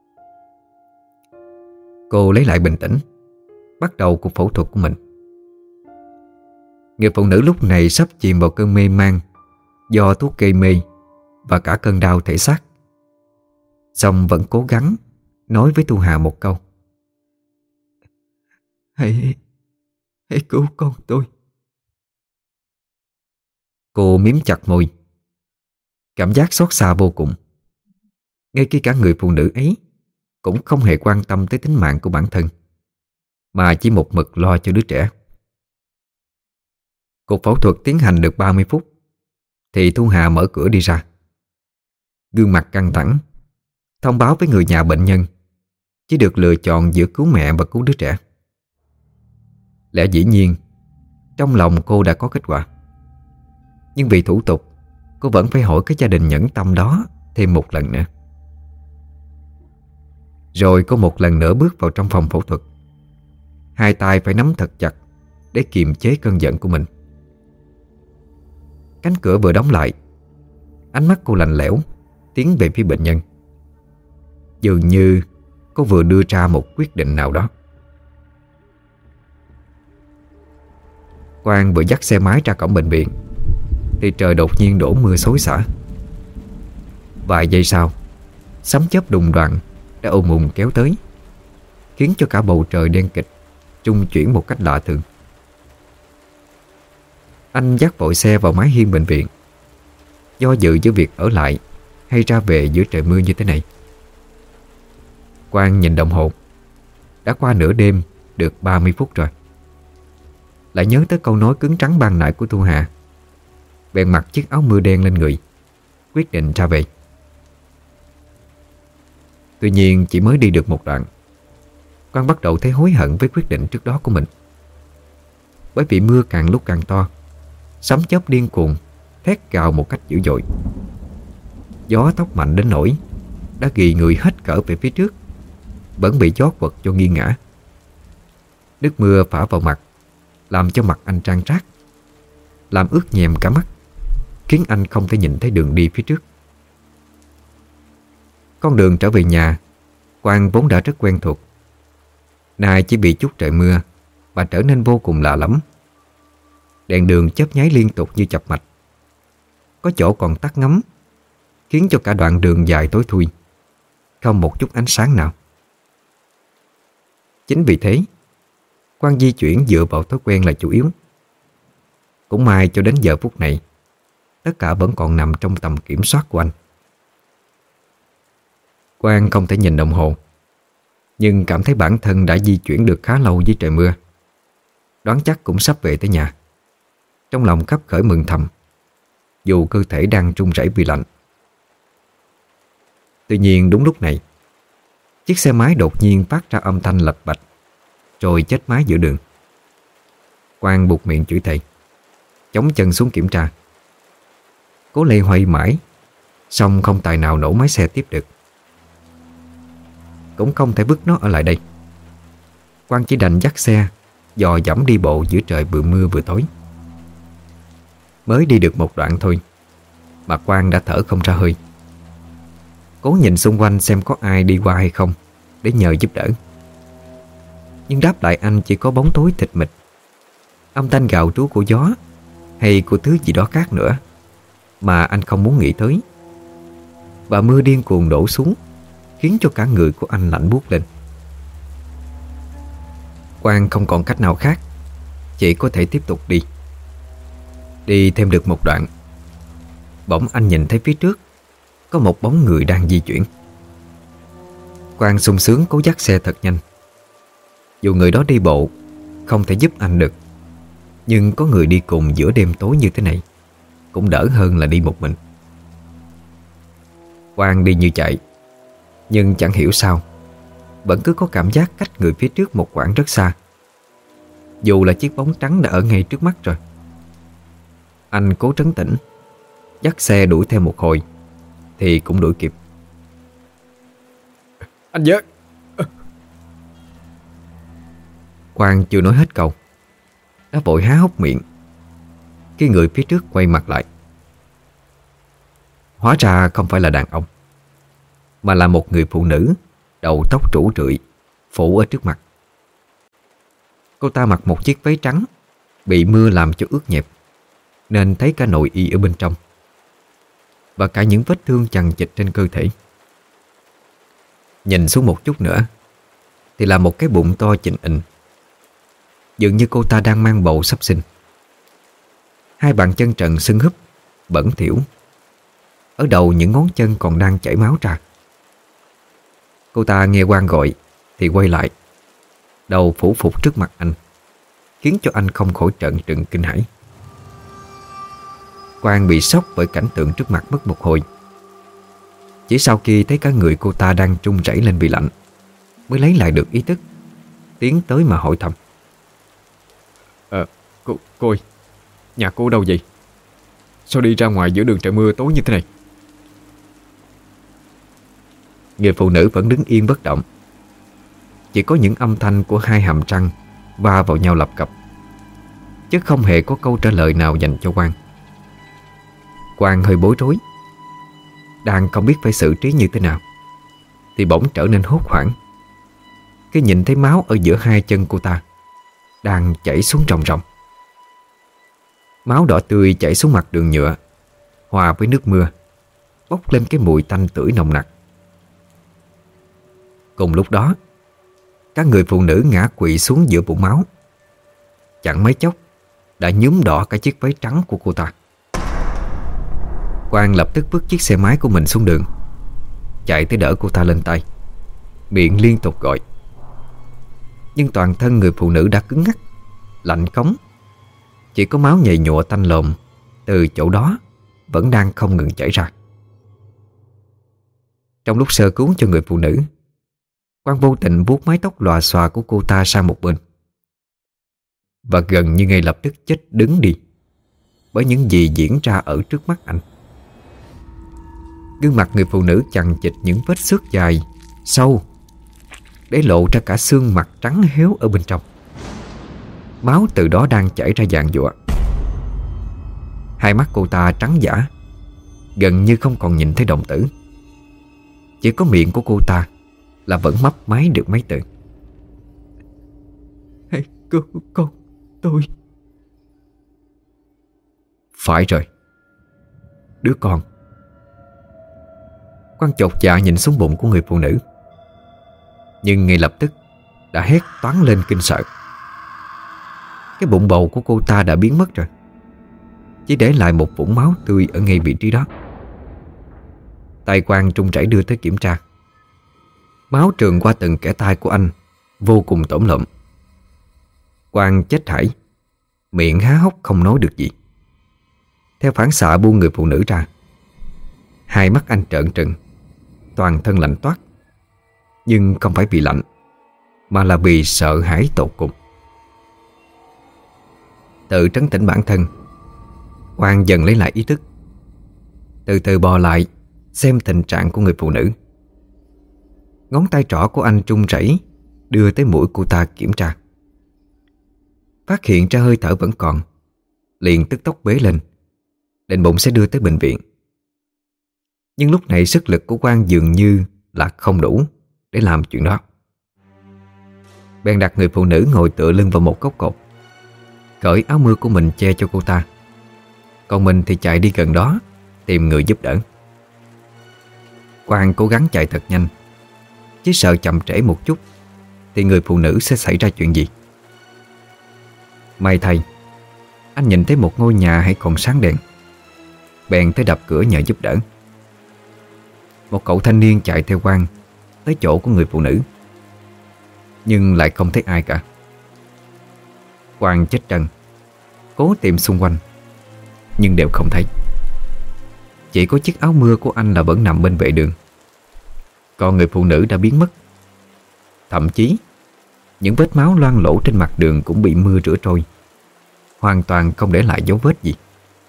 Cô lấy lại bình tĩnh, bắt đầu cuộc phẫu thuật của mình. Người phụ nữ lúc này sắp chìm vào cơn mê man do thuốc gây mê và cả cơn đau thể xác, song vẫn cố gắng nói với Thu Hà một câu: Hãy, hãy cứu con tôi. Cô miếm chặt môi, cảm giác xót xa vô cùng. Ngay khi cả người phụ nữ ấy cũng không hề quan tâm tới tính mạng của bản thân, mà chỉ một mực lo cho đứa trẻ. Cuộc phẫu thuật tiến hành được ba mươi phút thì Thu Hà mở cửa đi ra. Gương mặt căng thẳng, thông báo với người nhà bệnh nhân chỉ được lựa chọn giữa cứu mẹ và cứu đứa trẻ. Lẽ dĩ nhiên, trong lòng cô đã có kết quả, nhưng vì thủ tục, cô vẫn phải hỏi cái gia đình nhẫn tâm đó thêm một lần nữa. Rồi cô một lần nữa bước vào trong phòng phẫu thuật. Hai tay phải nắm thật chặt để kiềm chế cơn giận của mình. Cánh cửa vừa đóng lại, ánh mắt cô lạnh lẽo tiến về phía bệnh nhân. Dường như cô vừa đưa ra một quyết định nào đó. Quang vừa dắt xe máy ra cổng bệnh viện thì trời đột nhiên đổ mưa xối xả. Vài giây sau, sấm chớp đùng đoàng đã ùn ùn kéo tới, khiến cho cả bầu trời đen kịt trung chuyển một cách lạ thường. Anh dắt vội xe vào mái hiên bệnh viện, do dự giữa việc ở lại hay ra về giữa trời mưa như thế này. Quang nhìn đồng hồ, đã qua nửa đêm được ba mươi phút rồi. Lại nhớ tới câu nói cứng rắn ban nãy của Thu Hà, bèn mặc chiếc áo mưa đen lên người, quyết định ra về. Tuy nhiên chỉ mới đi được một đoạn, Quang bắt đầu thấy hối hận với quyết định trước đó của mình. Bởi vì mưa càng lúc càng to, sấm chớp điên cuồng thét gào một cách dữ dội. Gió tốc mạnh đến nỗi đã ghì người hết cỡ về phía trước, vẫn bị gió quật cho nghiêng ngã. Nước mưa phả vào mặt, làm cho mặt anh trang trát, làm ướt nhèm cả mắt, khiến anh không thể nhìn thấy đường đi phía trước. Con đường trở về nhà, Quang vốn đã rất quen thuộc, nay chỉ bị chút trời mưa và trở nên vô cùng lạ lẫm. Đèn đường chớp nháy liên tục như chập mạch, có chỗ còn tắt ngấm, khiến cho cả đoạn đường dài tối thui, không một chút ánh sáng nào. Chính vì thế, Quang di chuyển dựa vào thói quen là chủ yếu. Cũng may cho đến giờ phút này, tất cả vẫn còn nằm trong tầm kiểm soát của anh. Quang không thể nhìn đồng hồ, nhưng cảm thấy bản thân đã di chuyển được khá lâu dưới trời mưa, đoán chắc cũng sắp về tới nhà. Trong lòng khấp khởi mừng thầm, dù cơ thể đang run rẩy vì lạnh. Tuy nhiên đúng lúc này, chiếc xe máy đột nhiên phát ra âm thanh lạch bạch, rồi chết máy giữa đường. Quang buột miệng chửi thề, chống chân xuống kiểm tra. Cố lê hoay mãi, song không tài nào nổ máy xe tiếp được. Cũng không thể vứt nó ở lại đây. Quang chỉ đành dắt xe dò dẫm đi bộ giữa trời vừa mưa vừa tối. Mới đi được một đoạn thôi mà Quang đã thở không ra hơi. Cố nhìn xung quanh xem có ai đi qua hay không để nhờ giúp đỡ, nhưng đáp lại anh chỉ có bóng tối tịch mịch, âm thanh gào trú của gió hay của thứ gì đó khác nữa mà anh không muốn nghĩ tới. Và mưa điên cuồng đổ xuống khiến cho cả người của anh lạnh buốt lên. Quang không còn cách nào khác, chỉ có thể tiếp tục đi. Đi thêm được một đoạn, bỗng anh nhìn thấy phía trước có một bóng người đang di chuyển. Quang sung sướng cố dắt xe thật nhanh. Dù người đó đi bộ không thể giúp anh được, nhưng có người đi cùng giữa đêm tối như thế này cũng đỡ hơn là đi một mình. Quang đi như chạy, nhưng chẳng hiểu sao vẫn cứ có cảm giác cách người phía trước một quãng rất xa, dù là chiếc bóng trắng đã ở ngay trước mắt rồi. Anh cố trấn tĩnh, dắt xe đuổi theo một hồi thì cũng đuổi kịp. Anh Vớ! Quang chưa nói hết câu đã vội há hốc miệng khi người phía trước quay mặt lại. Hóa ra không phải là đàn ông, mà là một người phụ nữ đầu tóc rủ rượi phủ ở trước mặt. Cô ta mặc một chiếc váy trắng bị mưa làm cho ướt nhẹp, nên thấy cả nội y ở bên trong và cả những vết thương chằng chịt trên cơ thể. Nhìn xuống một chút nữa thì là một cái bụng to chình ình, dường như cô ta đang mang bầu sắp sinh. Hai bàn chân trần sưng húp, bẩn thỉu, ở đầu những ngón chân còn đang chảy máu ra. Cô ta nghe Quang gọi thì quay lại, đầu phủ phục trước mặt anh, khiến cho anh không khỏi trợn trừng kinh hãi. Quang bị sốc bởi cảnh tượng trước mặt mất một hồi. Chỉ sau khi thấy cả người cô ta đang run rẩy lên vì lạnh mới lấy lại được ý thức, tiến tới mà hỏi thăm. Ờ, cô, cô ơi, nhà cô đâu vậy? Sao đi ra ngoài giữa đường trời mưa tối như thế này? Người phụ nữ vẫn đứng yên bất động, chỉ có những âm thanh của hai hàm răng va vào nhau lập cập, chứ không hề có câu trả lời nào dành cho Quang. Quang hơi bối rối, đang không biết phải xử trí như thế nào thì bỗng trở nên hốt hoảng khi nhìn thấy máu ở giữa hai chân cô ta đang chảy xuống ròng ròng. Máu đỏ tươi chảy xuống mặt đường nhựa, hòa với nước mưa, bốc lên cái mùi tanh tưởi nồng nặc. Cùng lúc đó, các người phụ nữ ngã quỵ xuống giữa bụng máu. Chẳng mấy chốc đã nhuốm đỏ cả chiếc váy trắng của cô ta. Quang lập tức vứt chiếc xe máy của mình xuống đường, chạy tới đỡ cô ta lên tay, miệng liên tục gọi. Nhưng toàn thân người phụ nữ đã cứng ngắc, lạnh cống. Chỉ có máu nhầy nhụa tanh lồm từ chỗ đó vẫn đang không ngừng chảy ra. Trong lúc sơ cứu cho người phụ nữ, Quang vô tình vuốt mái tóc lòa xòa của cô ta sang một bên, và gần như ngay lập tức chết đứng đi bởi những gì diễn ra ở trước mắt anh. Gương mặt người phụ nữ chằng chịt những vết xước dài, sâu, để lộ ra cả xương mặt trắng héo ở bên trong. Máu từ đó đang chảy ra dàn dụa. Hai mắt cô ta trắng dã, gần như không còn nhìn thấy đồng tử. Chỉ có miệng của cô ta là vẫn mấp máy được mấy từ. Hãy cứu con tôi. Phải rồi, đứa con. Quang chột dạ nhìn xuống bụng của người phụ nữ, nhưng ngay lập tức đã hét toáng lên kinh sợ. Cái bụng bầu của cô ta đã biến mất rồi, chỉ để lại một vũng máu tươi ở ngay vị trí đó. Tay Quang trung chảy đưa tới kiểm tra. Máu trườn qua từng kẽ tay của anh, vô cùng tổn lợm. Quang chết hãi, miệng há hốc không nói được gì. Theo phản xạ buông người phụ nữ ra. Hai mắt anh trợn trừng, toàn thân lạnh toát. Nhưng không phải vì lạnh, mà là vì sợ hãi tột cùng. Tự trấn tĩnh bản thân, Quang dần lấy lại ý thức, từ từ bò lại xem tình trạng của người phụ nữ. Ngón tay trỏ của anh run rẩy đưa tới mũi cô ta kiểm tra. Phát hiện ra hơi thở vẫn còn, liền tức tốc bế lên, định bụng sẽ đưa tới bệnh viện. Nhưng lúc này sức lực của Quang dường như là không đủ để làm chuyện đó. Bèn đặt người phụ nữ ngồi tựa lưng vào một góc cột, cởi áo mưa của mình che cho cô ta, còn mình thì chạy đi gần đó tìm người giúp đỡ. Quang cố gắng chạy thật nhanh, chỉ sợ chậm trễ một chút thì người phụ nữ sẽ xảy ra chuyện gì. May thay, anh nhìn thấy một ngôi nhà hãy còn sáng đèn, bèn tới đập cửa nhờ giúp đỡ. Một cậu thanh niên chạy theo Quang tới chỗ của người phụ nữ, nhưng lại không thấy ai cả. Quang chết trần, cố tìm xung quanh nhưng đều không thấy. Chỉ có chiếc áo mưa của anh là vẫn nằm bên vệ đường, còn người phụ nữ đã biến mất. Thậm chí những vết máu loang lổ trên mặt đường cũng bị mưa rửa trôi, hoàn toàn không để lại dấu vết gì.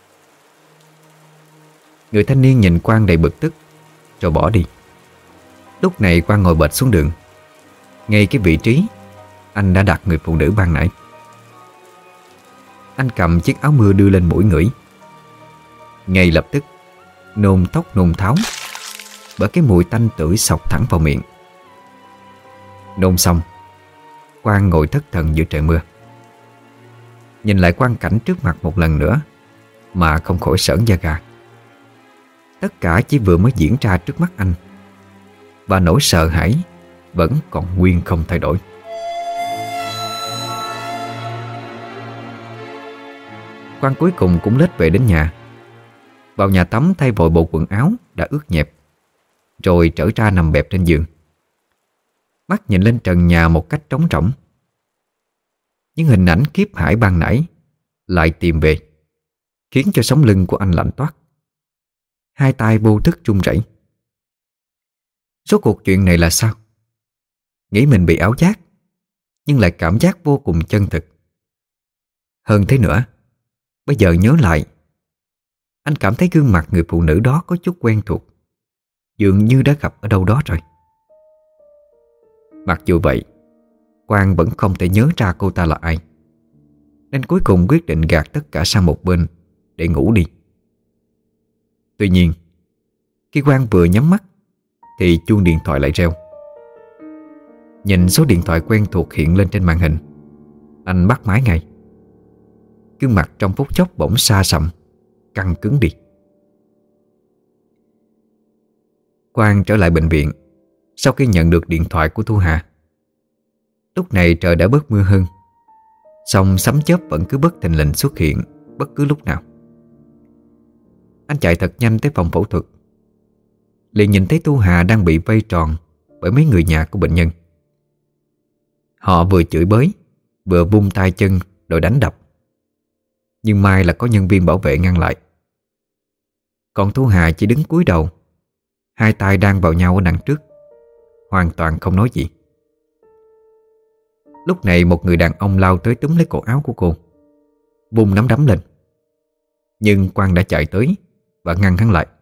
Người thanh niên nhìn Quang đầy bực tức rồi bỏ đi. Lúc này Quang ngồi bệt xuống đường, ngay cái vị trí anh đã đặt người phụ nữ ban nãy. Anh cầm chiếc áo mưa đưa lên mũi ngửi. Ngay lập tức nôn tóc nôn tháo, bởi cái mùi tanh tưởi xộc thẳng vào miệng. Nôn xong, Quang ngồi thất thần giữa trời mưa, nhìn lại quang cảnh trước mặt một lần nữa mà không khỏi sởn da gà. Tất cả chỉ vừa mới diễn ra trước mắt anh, và nỗi sợ hãi vẫn còn nguyên không thay đổi. Quang cuối cùng cũng lết về đến nhà. Vào nhà tắm thay vội bộ quần áo đã ướt nhẹp, rồi trở ra nằm bẹp trên giường. Mắt nhìn lên trần nhà một cách trống rỗng. Những hình ảnh kiếp hải ban nãy lại tìm về, khiến cho sống lưng của anh lạnh toát. Hai tay vô thức run rẩy. Số cuộc chuyện này là sao? Nghĩ mình bị ảo giác, nhưng lại cảm giác vô cùng chân thực. Hơn thế nữa, bây giờ nhớ lại, anh cảm thấy gương mặt người phụ nữ đó có chút quen thuộc, dường như đã gặp ở đâu đó rồi. Mặc dù vậy, Quang vẫn không thể nhớ ra cô ta là ai, nên cuối cùng quyết định gạt tất cả sang một bên để ngủ đi. Tuy nhiên, khi Quang vừa nhắm mắt thì chuông điện thoại lại reo. Nhìn số điện thoại quen thuộc hiện lên trên màn hình, anh bắt máy ngay. Gương mặt trong phút chốc bỗng xa sầm, căng cứng đi. Quang trở lại bệnh viện sau khi nhận được điện thoại của Thu Hà. Lúc này trời đã bớt mưa hơn, song sấm chớp vẫn cứ bất thình lình xuất hiện bất cứ lúc nào. Anh chạy thật nhanh tới phòng phẫu thuật, liền nhìn thấy Thu Hà đang bị vây tròn bởi mấy người nhà của bệnh nhân. Họ vừa chửi bới, vừa vung tay chân rồi đánh đập, nhưng may là có nhân viên bảo vệ ngăn lại. Còn Thu Hà chỉ đứng cúi đầu, hai tay đang vào nhau ở đằng trước, hoàn toàn không nói gì. Lúc này một người đàn ông lao tới túm lấy cổ áo của cô, vung nắm đấm lên. Nhưng Quang đã chạy tới và ngăn hắn lại.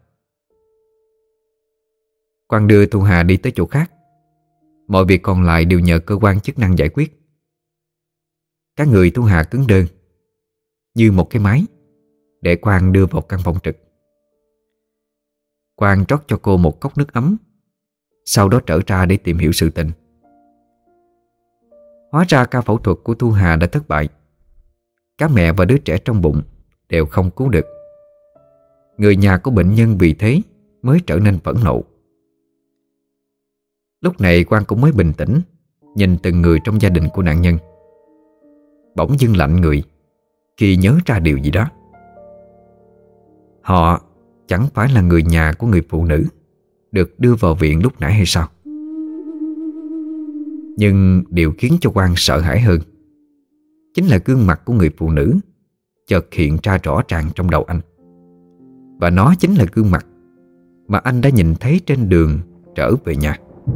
Quang đưa Thu Hà đi tới chỗ khác. Mọi việc còn lại đều nhờ cơ quan chức năng giải quyết. Các người Thu Hà cứng đơ như một cái máy, để Quang đưa vào căn phòng trực. Quang rót cho cô một cốc nước ấm, sau đó trở ra để tìm hiểu sự tình. Hóa ra ca phẫu thuật của Thu Hà đã thất bại. Cả mẹ và đứa trẻ trong bụng đều không cứu được. Người nhà của bệnh nhân vì thế mới trở nên phẫn nộ. Lúc này Quang cũng mới bình tĩnh, nhìn từng người trong gia đình của nạn nhân. Bỗng dưng lạnh người khi nhớ ra điều gì đó. Họ chẳng phải là người nhà của người phụ nữ được đưa vào viện lúc nãy hay sao? Nhưng điều khiến cho Quang sợ hãi hơn chính là gương mặt của người phụ nữ chợt hiện ra rõ ràng trong đầu anh. Và nó chính là gương mặt mà anh đã nhìn thấy trên đường trở về nhà.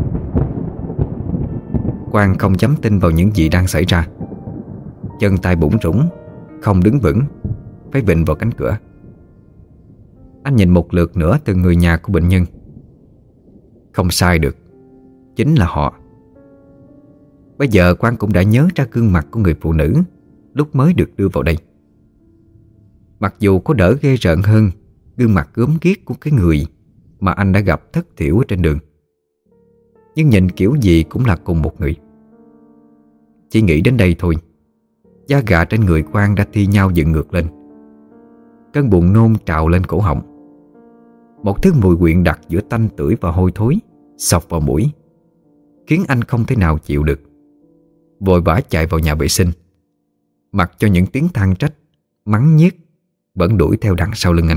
Quang không dám tin vào những gì đang xảy ra. Chân tay bủn rủn, không đứng vững, phải vịn vào cánh cửa. Anh nhìn một lượt nữa từ người nhà của bệnh nhân. Không sai được, chính là họ. Bây giờ Quang cũng đã nhớ ra gương mặt của người phụ nữ lúc mới được đưa vào đây. Mặc dù có đỡ ghê rợn hơn gương mặt gớm ghiếc của cái người mà anh đã gặp thất thiểu ở trên đường, nhưng nhìn kiểu gì cũng là cùng một người. Chỉ nghĩ đến đây thôi, da gà trên người Quang đã thi nhau dựng ngược lên. Cơn buồn nôn trào lên cổ họng. Một thứ mùi quyện đặc giữa tanh tưởi và hôi thối xộc vào mũi, khiến anh không thể nào chịu được. Vội vã chạy vào nhà vệ sinh, mặc cho những tiếng than trách, mắng nhiếc vẫn đuổi theo đằng sau lưng anh.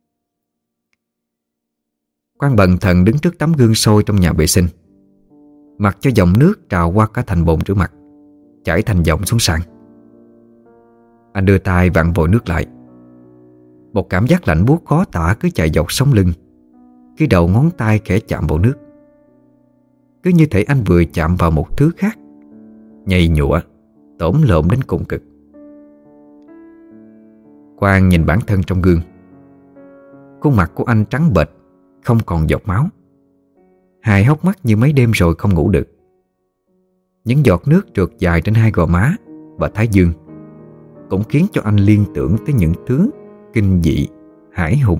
Quang bần thần đứng trước tấm gương sôi trong nhà vệ sinh, mặc cho dòng nước trào qua cả thành bồn rửa mặt, chảy thành dòng xuống sàn. Anh đưa tay vặn vội nước lại. Một cảm giác lạnh buốt khó tả cứ chạy dọc sống lưng khi đầu ngón tay khẽ chạm vào nước. Cứ như thể anh vừa chạm vào một thứ khác, nhầy nhụa, tổn lộn đến cùng cực. Quang nhìn bản thân trong gương. Khuôn mặt của anh trắng bệch, không còn giọt máu. Hai hốc mắt như mấy đêm rồi không ngủ được. Những giọt nước trượt dài trên hai gò má và thái dương cũng khiến cho anh liên tưởng tới những thứ kinh dị, hãi hùng.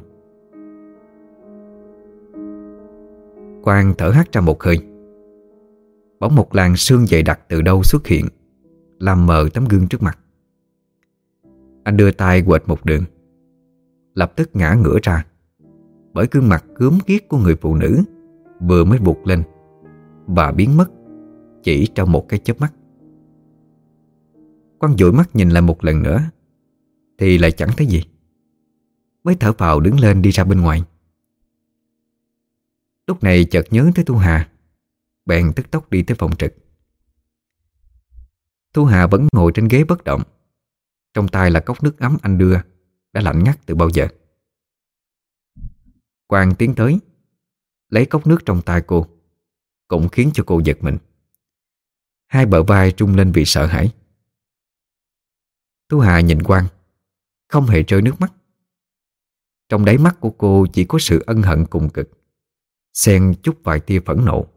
Quang thở hắt ra một hơi. Bỗng một làn sương dày đặc từ đâu xuất hiện, làm mờ tấm gương trước mặt. Anh đưa tay quệt một đường, lập tức ngã ngửa ra, bởi gương mặt gớm ghiếc của người phụ nữ vừa mới vụt lên và biến mất chỉ trong một cái chớp mắt. Quang dụi mắt nhìn lại một lần nữa thì lại chẳng thấy gì, mới thở phào đứng lên đi ra bên ngoài. Lúc này chợt nhớ tới Thu Hà, bèn tức tốc đi tới phòng trực. Thu Hà vẫn ngồi trên ghế bất động, trong tay là cốc nước ấm anh đưa, đã lạnh ngắt từ bao giờ. Quang tiến tới, lấy cốc nước trong tay cô, cũng khiến cho cô giật mình. Hai bờ vai rung lên vì sợ hãi. Thu Hà nhìn Quang, không hề rơi nước mắt. Trong đáy mắt của cô chỉ có sự ân hận cùng cực, xen chút vài tia phẫn nộ.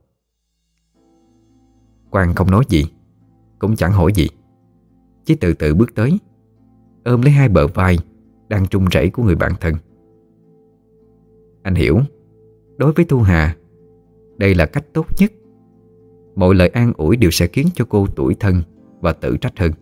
Quang không nói gì, cũng chẳng hỏi gì, chỉ từ từ bước tới, ôm lấy hai bờ vai đang run rẩy của người bạn thân. Anh hiểu, đối với Thu Hà, đây là cách tốt nhất. Mọi lời an ủi đều sẽ khiến cho cô tủi thân và tự trách hơn.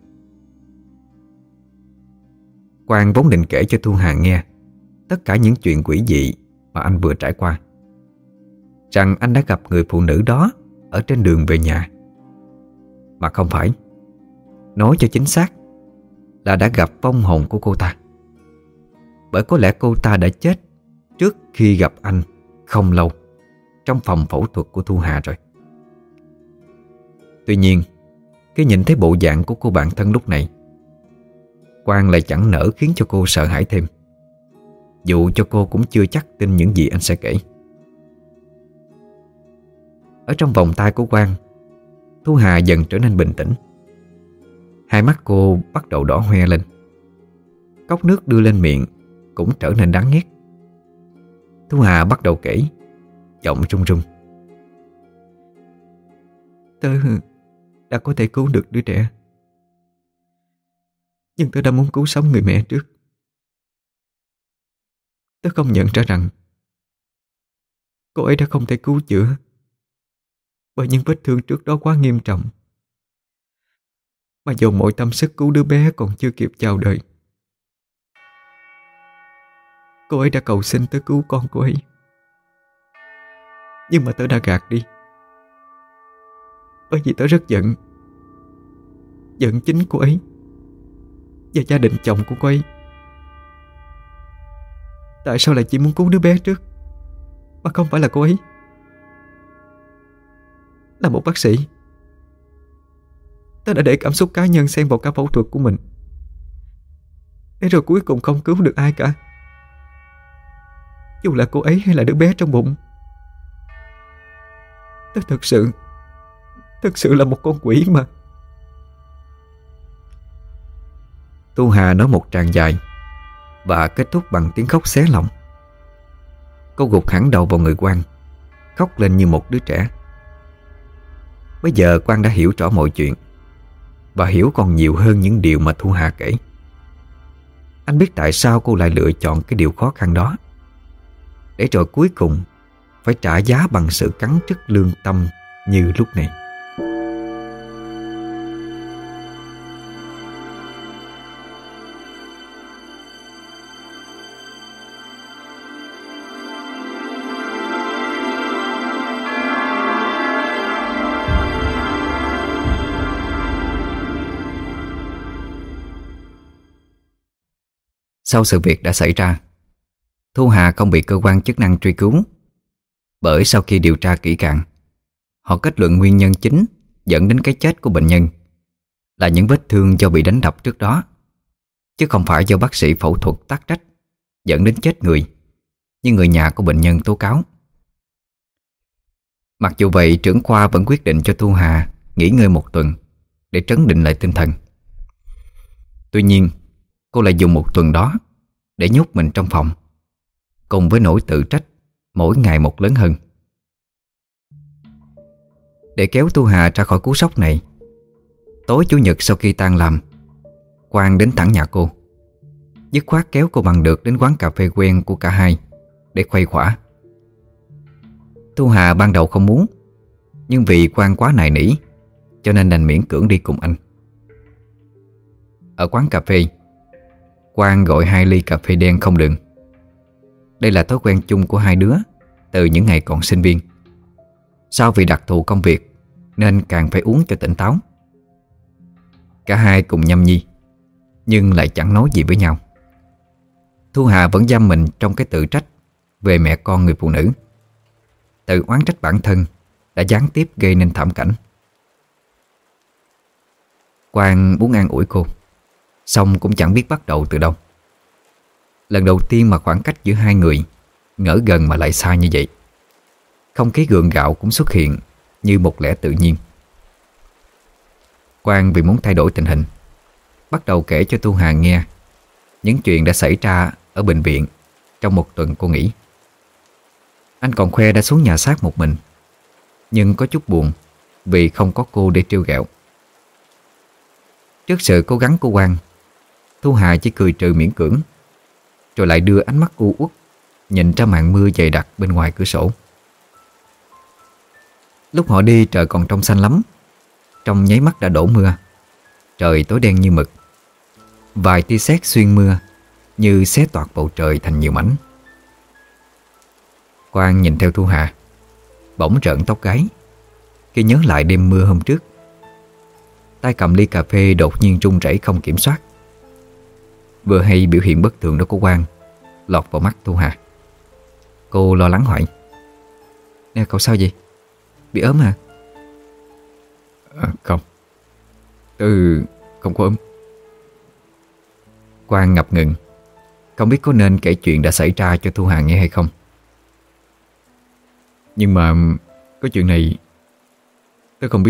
Quang vốn định kể cho Thu Hà nghe tất cả những chuyện quỷ dị mà anh vừa trải qua, rằng anh đã gặp người phụ nữ đó ở trên đường về nhà. Mà không phải, nói cho chính xác là đã gặp vong hồn của cô ta. Bởi có lẽ cô ta đã chết trước khi gặp anh không lâu, trong phòng phẫu thuật của Thu Hà rồi. Tuy nhiên, khi nhìn thấy bộ dạng của cô bạn thân lúc này, Quang lại chẳng nỡ khiến cho cô sợ hãi thêm, dù cho cô cũng chưa chắc tin những gì anh sẽ kể. Ở trong vòng tay của Quang, Thu Hà dần trở nên bình tĩnh. Hai mắt cô bắt đầu đỏ hoe lên. Cốc nước đưa lên miệng cũng trở nên đắng nghét. Thu Hà bắt đầu kể, giọng run run. Tớ đã có thể cứu được đứa trẻ, nhưng tớ đã muốn cứu sống người mẹ trước. Tớ không nhận ra rằng cô ấy đã không thể cứu chữa, bởi những vết thương trước đó quá nghiêm trọng, mà dồn mọi tâm sức cứu đứa bé còn chưa kịp chào đời. Cô ấy đã cầu xin tớ cứu con cô ấy, nhưng mà tớ đã gạt đi, bởi vì tớ rất giận. Giận chính cô ấy và gia đình chồng của cô ấy. Tại sao lại chỉ muốn cứu đứa bé trước, mà không phải là cô ấy? Là một bác sĩ, tớ đã để cảm xúc cá nhân xen vào cả phẫu thuật của mình, để rồi cuối cùng không cứu được ai cả, dù là cô ấy hay là đứa bé trong bụng. Tớ thật sự Thật sự là một con quỷ mà. Thu Hà nói một tràng dài và kết thúc bằng tiếng khóc xé lòng. Cô gục hẳn đầu vào người Quang, khóc lên như một đứa trẻ. Bây giờ Quang đã hiểu rõ mọi chuyện, và hiểu còn nhiều hơn những điều mà Thu Hà kể. Anh biết tại sao cô lại lựa chọn cái điều khó khăn đó, để rồi cuối cùng phải trả giá bằng sự cắn rứt lương tâm như lúc này. Sau sự việc đã xảy ra, Thu Hà không bị cơ quan chức năng truy cứu, bởi sau khi điều tra kỹ càng, họ kết luận nguyên nhân chính dẫn đến cái chết của bệnh nhân là những vết thương do bị đánh đập trước đó, chứ không phải do bác sĩ phẫu thuật tắc trách dẫn đến chết người như người nhà của bệnh nhân tố cáo. Mặc dù vậy, trưởng khoa vẫn quyết định cho Thu Hà nghỉ ngơi một tuần để trấn định lại tinh thần. Tuy nhiên, cô lại dùng một tuần đó để nhốt mình trong phòng, cùng với nỗi tự trách mỗi ngày một lớn hơn. Để kéo Thu Hà ra khỏi cú sốc này, tối Chủ nhật sau khi tan làm, Quang đến thẳng nhà cô, dứt khoát kéo cô bằng được đến quán cà phê quen của cả hai để khuây khỏa. Thu Hà ban đầu không muốn, nhưng vì Quang quá nài nỉ cho nên đành miễn cưỡng đi cùng anh. Ở quán cà phê, Quang gọi hai ly cà phê đen không đường. Đây là thói quen chung của hai đứa từ những ngày còn sinh viên. Sau vì đặc thù công việc nên càng phải uống cho tỉnh táo. Cả hai cùng nhâm nhi, nhưng lại chẳng nói gì với nhau. Thu Hà vẫn giam mình trong cái tự trách về mẹ con người phụ nữ, tự oán trách bản thân đã gián tiếp gây nên thảm cảnh. Quang muốn an ủi cô, xong cũng chẳng biết bắt đầu từ đâu. Lần đầu tiên mà khoảng cách giữa hai người ngỡ gần mà lại xa như vậy. Không khí gượng gạo cũng xuất hiện như một lẽ tự nhiên. Quang vì muốn thay đổi tình hình, bắt đầu kể cho Thu Hà nghe những chuyện đã xảy ra ở bệnh viện trong một tuần cô nghỉ. Anh còn khoe đã xuống nhà xác một mình, nhưng có chút buồn vì không có cô để trêu ghẹo. Trước sự cố gắng của Quang, Thu Hà chỉ cười trừ miễn cưỡng, rồi lại đưa ánh mắt u uất nhìn ra màn mưa dày đặc bên ngoài cửa sổ. Lúc họ đi trời còn trong xanh lắm, trong nháy mắt đã đổ mưa. Trời tối đen như mực, vài tia sét xuyên mưa như xé toạc bầu trời thành nhiều mảnh. Quang nhìn theo Thu Hà, bỗng rợn tóc gáy khi nhớ lại đêm mưa hôm trước. Tay cầm ly cà phê đột nhiên run rẩy không kiểm soát. Vừa hay biểu hiện bất thường đó của Quang lọt vào mắt Thu Hà. Cô lo lắng hỏi: "Nè, cậu sao vậy? Bị ốm hả?" À, không, tôi không có ốm. Quang ngập ngừng, không biết có nên kể chuyện đã xảy ra cho Thu Hà nghe hay không. Nhưng mà có chuyện này tôi không biết.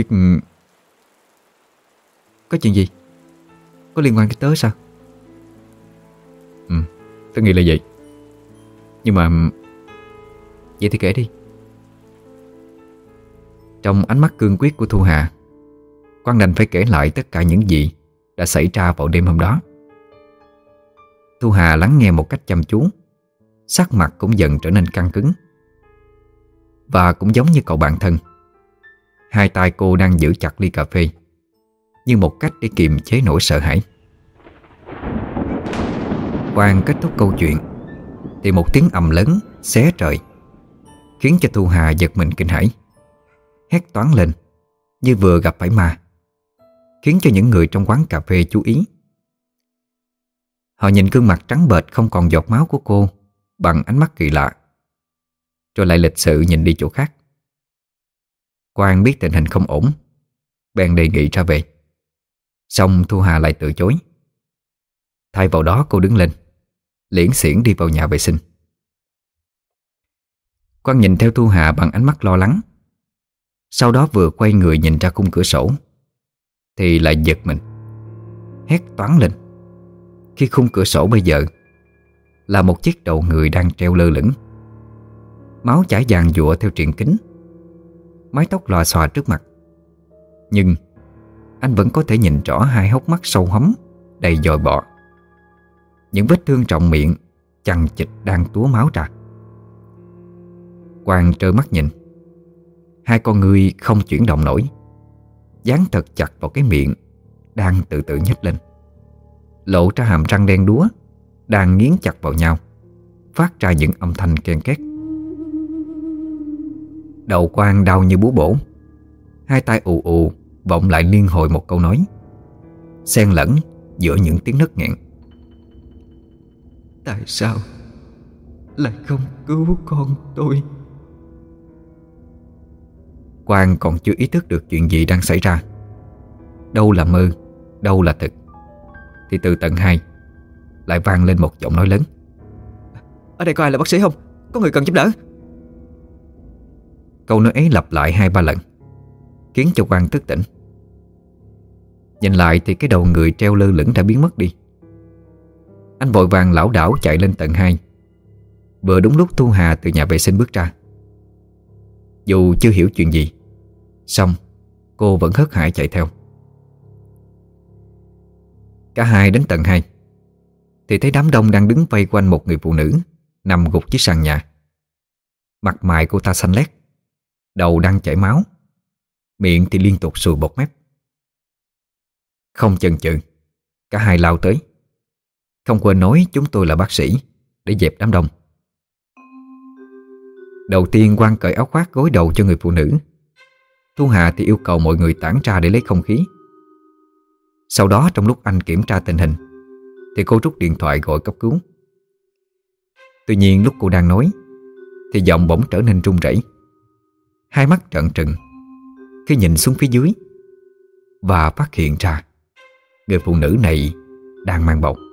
Có chuyện gì? Có liên quan tới tớ sao? Ừ, tôi nghĩ là vậy. Nhưng mà... Vậy thì kể đi. Trong ánh mắt cương quyết của Thu Hà, Quang đành phải kể lại tất cả những gì đã xảy ra vào đêm hôm đó. Thu Hà lắng nghe một cách chăm chú, sắc mặt cũng dần trở nên căng cứng. Và cũng giống như cậu bạn thân, hai tay cô đang giữ chặt ly cà phê như một cách để kiềm chế nỗi sợ hãi. Quang kết thúc câu chuyện thì một tiếng ầm lớn xé trời khiến cho Thu Hà giật mình kinh hãi, hét toáng lên như vừa gặp phải ma, khiến cho những người trong quán cà phê chú ý. Họ nhìn gương mặt trắng bệch không còn giọt máu của cô bằng ánh mắt kỳ lạ, rồi lại lịch sự nhìn đi chỗ khác. Quang biết tình hình không ổn, bèn đề nghị ra về. Xong Thu Hà lại từ chối. Thay vào đó cô đứng lên, liễn xiển đi vào nhà vệ sinh. Quang nhìn theo Thu Hà bằng ánh mắt lo lắng. Sau đó vừa quay người nhìn ra khung cửa sổ thì lại giật mình, hét toáng lên khi khung cửa sổ bây giờ là một chiếc đầu người đang treo lơ lửng. Máu chảy vàng giụa theo triện kính, mái tóc lòa xòa trước mặt, Nhưng anh vẫn có thể nhìn rõ hai hốc mắt sâu hóm đầy dòi bọ, những vết thương trọng miệng chằng chịt đang túa máu ra. Quang trơ mắt nhìn, hai con ngươi không chuyển động nổi, dán thật chặt vào cái miệng đang từ từ nhếch lên, lộ ra hàm răng đen đúa đang nghiến chặt vào nhau, phát ra những âm thanh ken két. Đầu Quang đau như búa bổ, hai tay ù ù vọng lại liên hồi một câu nói, xen lẫn giữa những tiếng nấc nghẹn. Tại sao lại không cứu con tôi? Quang còn chưa ý thức được chuyện gì đang xảy ra, đâu là mơ, đâu là thực, thì từ tầng hai lại vang lên một giọng nói lớn: Ở đây có ai là bác sĩ không? Có người cần giúp đỡ. Câu nói ấy lặp lại hai ba lần, khiến cho Quang thức tỉnh. Nhìn lại thì cái đầu người treo lơ lửng đã biến mất đi. Anh vội vàng lảo đảo chạy lên tầng hai. Vừa đúng lúc Thu Hà từ nhà vệ sinh bước ra. Dù chưa hiểu chuyện gì, song cô vẫn hớt hải chạy theo. Cả hai đến tầng hai thì thấy đám đông đang đứng vây quanh một người phụ nữ nằm gục dưới sàn nhà. Mặt mày cô ta xanh lét, đầu đang chảy máu, miệng thì liên tục sùi bọt mép. Không chần chừ, cả hai lao tới, không quên nói chúng tôi là bác sĩ, để dẹp đám đông. Đầu tiên Quang cởi áo khoác gối đầu cho người phụ nữ. Thu Hà thì yêu cầu mọi người tản ra để lấy không khí. Sau đó trong lúc anh kiểm tra tình hình thì cô rút điện thoại gọi cấp cứu. Tuy nhiên lúc cô đang nói thì giọng bỗng trở nên run rẩy, hai mắt trợn trừng khi nhìn xuống phía dưới và phát hiện ra người phụ nữ này đang mang bầu.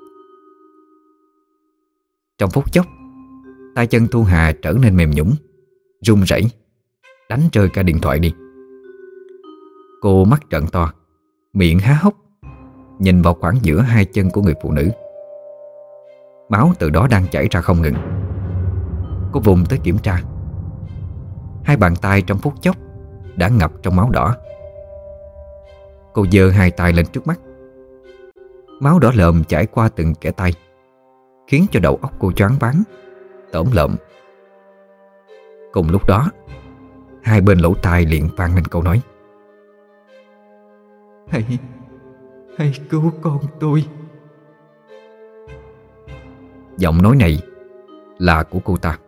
Trong phút chốc, tay chân Thu Hà trở nên mềm nhũn, run rẩy, đánh rơi cả điện thoại đi. Cô mắt trợn to, miệng há hốc, nhìn vào khoảng giữa hai chân của người phụ nữ. Máu từ đó đang chảy ra không ngừng. Cô vùng tới kiểm tra. Hai bàn tay trong phút chốc đã ngập trong máu đỏ. Cô giơ hai tay lên trước mắt. Máu đỏ lợm chảy qua từng kẽ tay, khiến cho đầu óc cô choáng váng, tởm lợm. Cùng lúc đó, hai bên lỗ tai liền vang lên câu nói: Hãy, hãy cứu con tôi. Giọng nói này là của cô ta.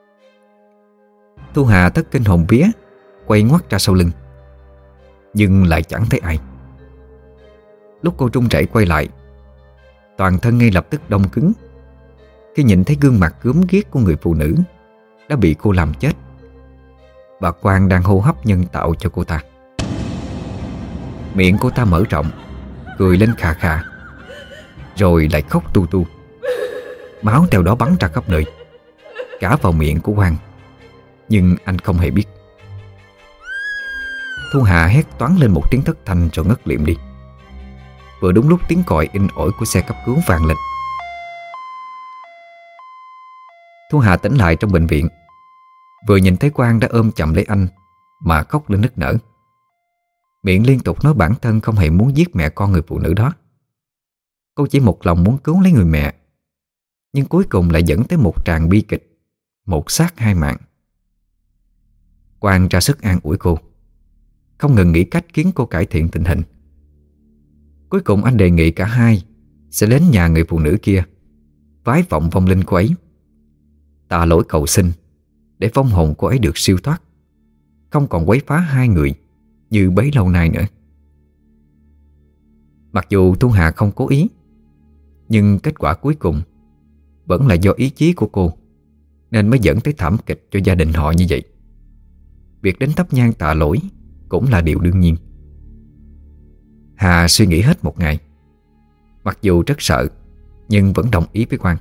Thu Hà thất kinh hồn vía, quay ngoắt ra sau lưng, nhưng lại chẳng thấy ai. Lúc cô run rẩy quay lại, toàn thân ngay lập tức đông cứng khi nhìn thấy gương mặt gớm ghiếc của người phụ nữ đã bị cô làm chết, và Quang đang hô hấp nhân tạo cho cô ta. Miệng cô ta mở rộng, cười lên khà khà, rồi lại khóc tu tu. Máu theo đó bắn ra khắp nơi, cả vào miệng của Quang, nhưng anh không hề biết. Thu Hà hét toáng lên một tiếng thất thanh rồi ngất liệm đi. Vừa đúng lúc tiếng còi inh ỏi của xe cấp cứu vang lên. Thu Hà tỉnh lại trong bệnh viện, vừa nhìn thấy Quang đã ôm chầm lấy anh mà khóc lên nức nở, miệng liên tục nói bản thân không hề muốn giết mẹ con người phụ nữ đó. Cô chỉ một lòng muốn cứu lấy người mẹ, nhưng cuối cùng lại dẫn tới một tràng bi kịch, một xác hai mạng. Quang ra sức an ủi cô, không ngừng nghĩ cách khiến cô cải thiện tình hình. Cuối cùng anh đề nghị cả hai sẽ đến nhà người phụ nữ kia, vái vọng vong linh cô ấy, tạ lỗi cầu xin để vong hồn cô ấy được siêu thoát, không còn quấy phá hai người như bấy lâu nay nữa. Mặc dù Thu Hà không cố ý, nhưng kết quả cuối cùng vẫn là do ý chí của cô, nên mới dẫn tới thảm kịch cho gia đình họ như vậy. Việc đến thắp nhang tạ lỗi cũng là điều đương nhiên. Hà suy nghĩ hết một ngày, mặc dù rất sợ nhưng vẫn đồng ý với Quang.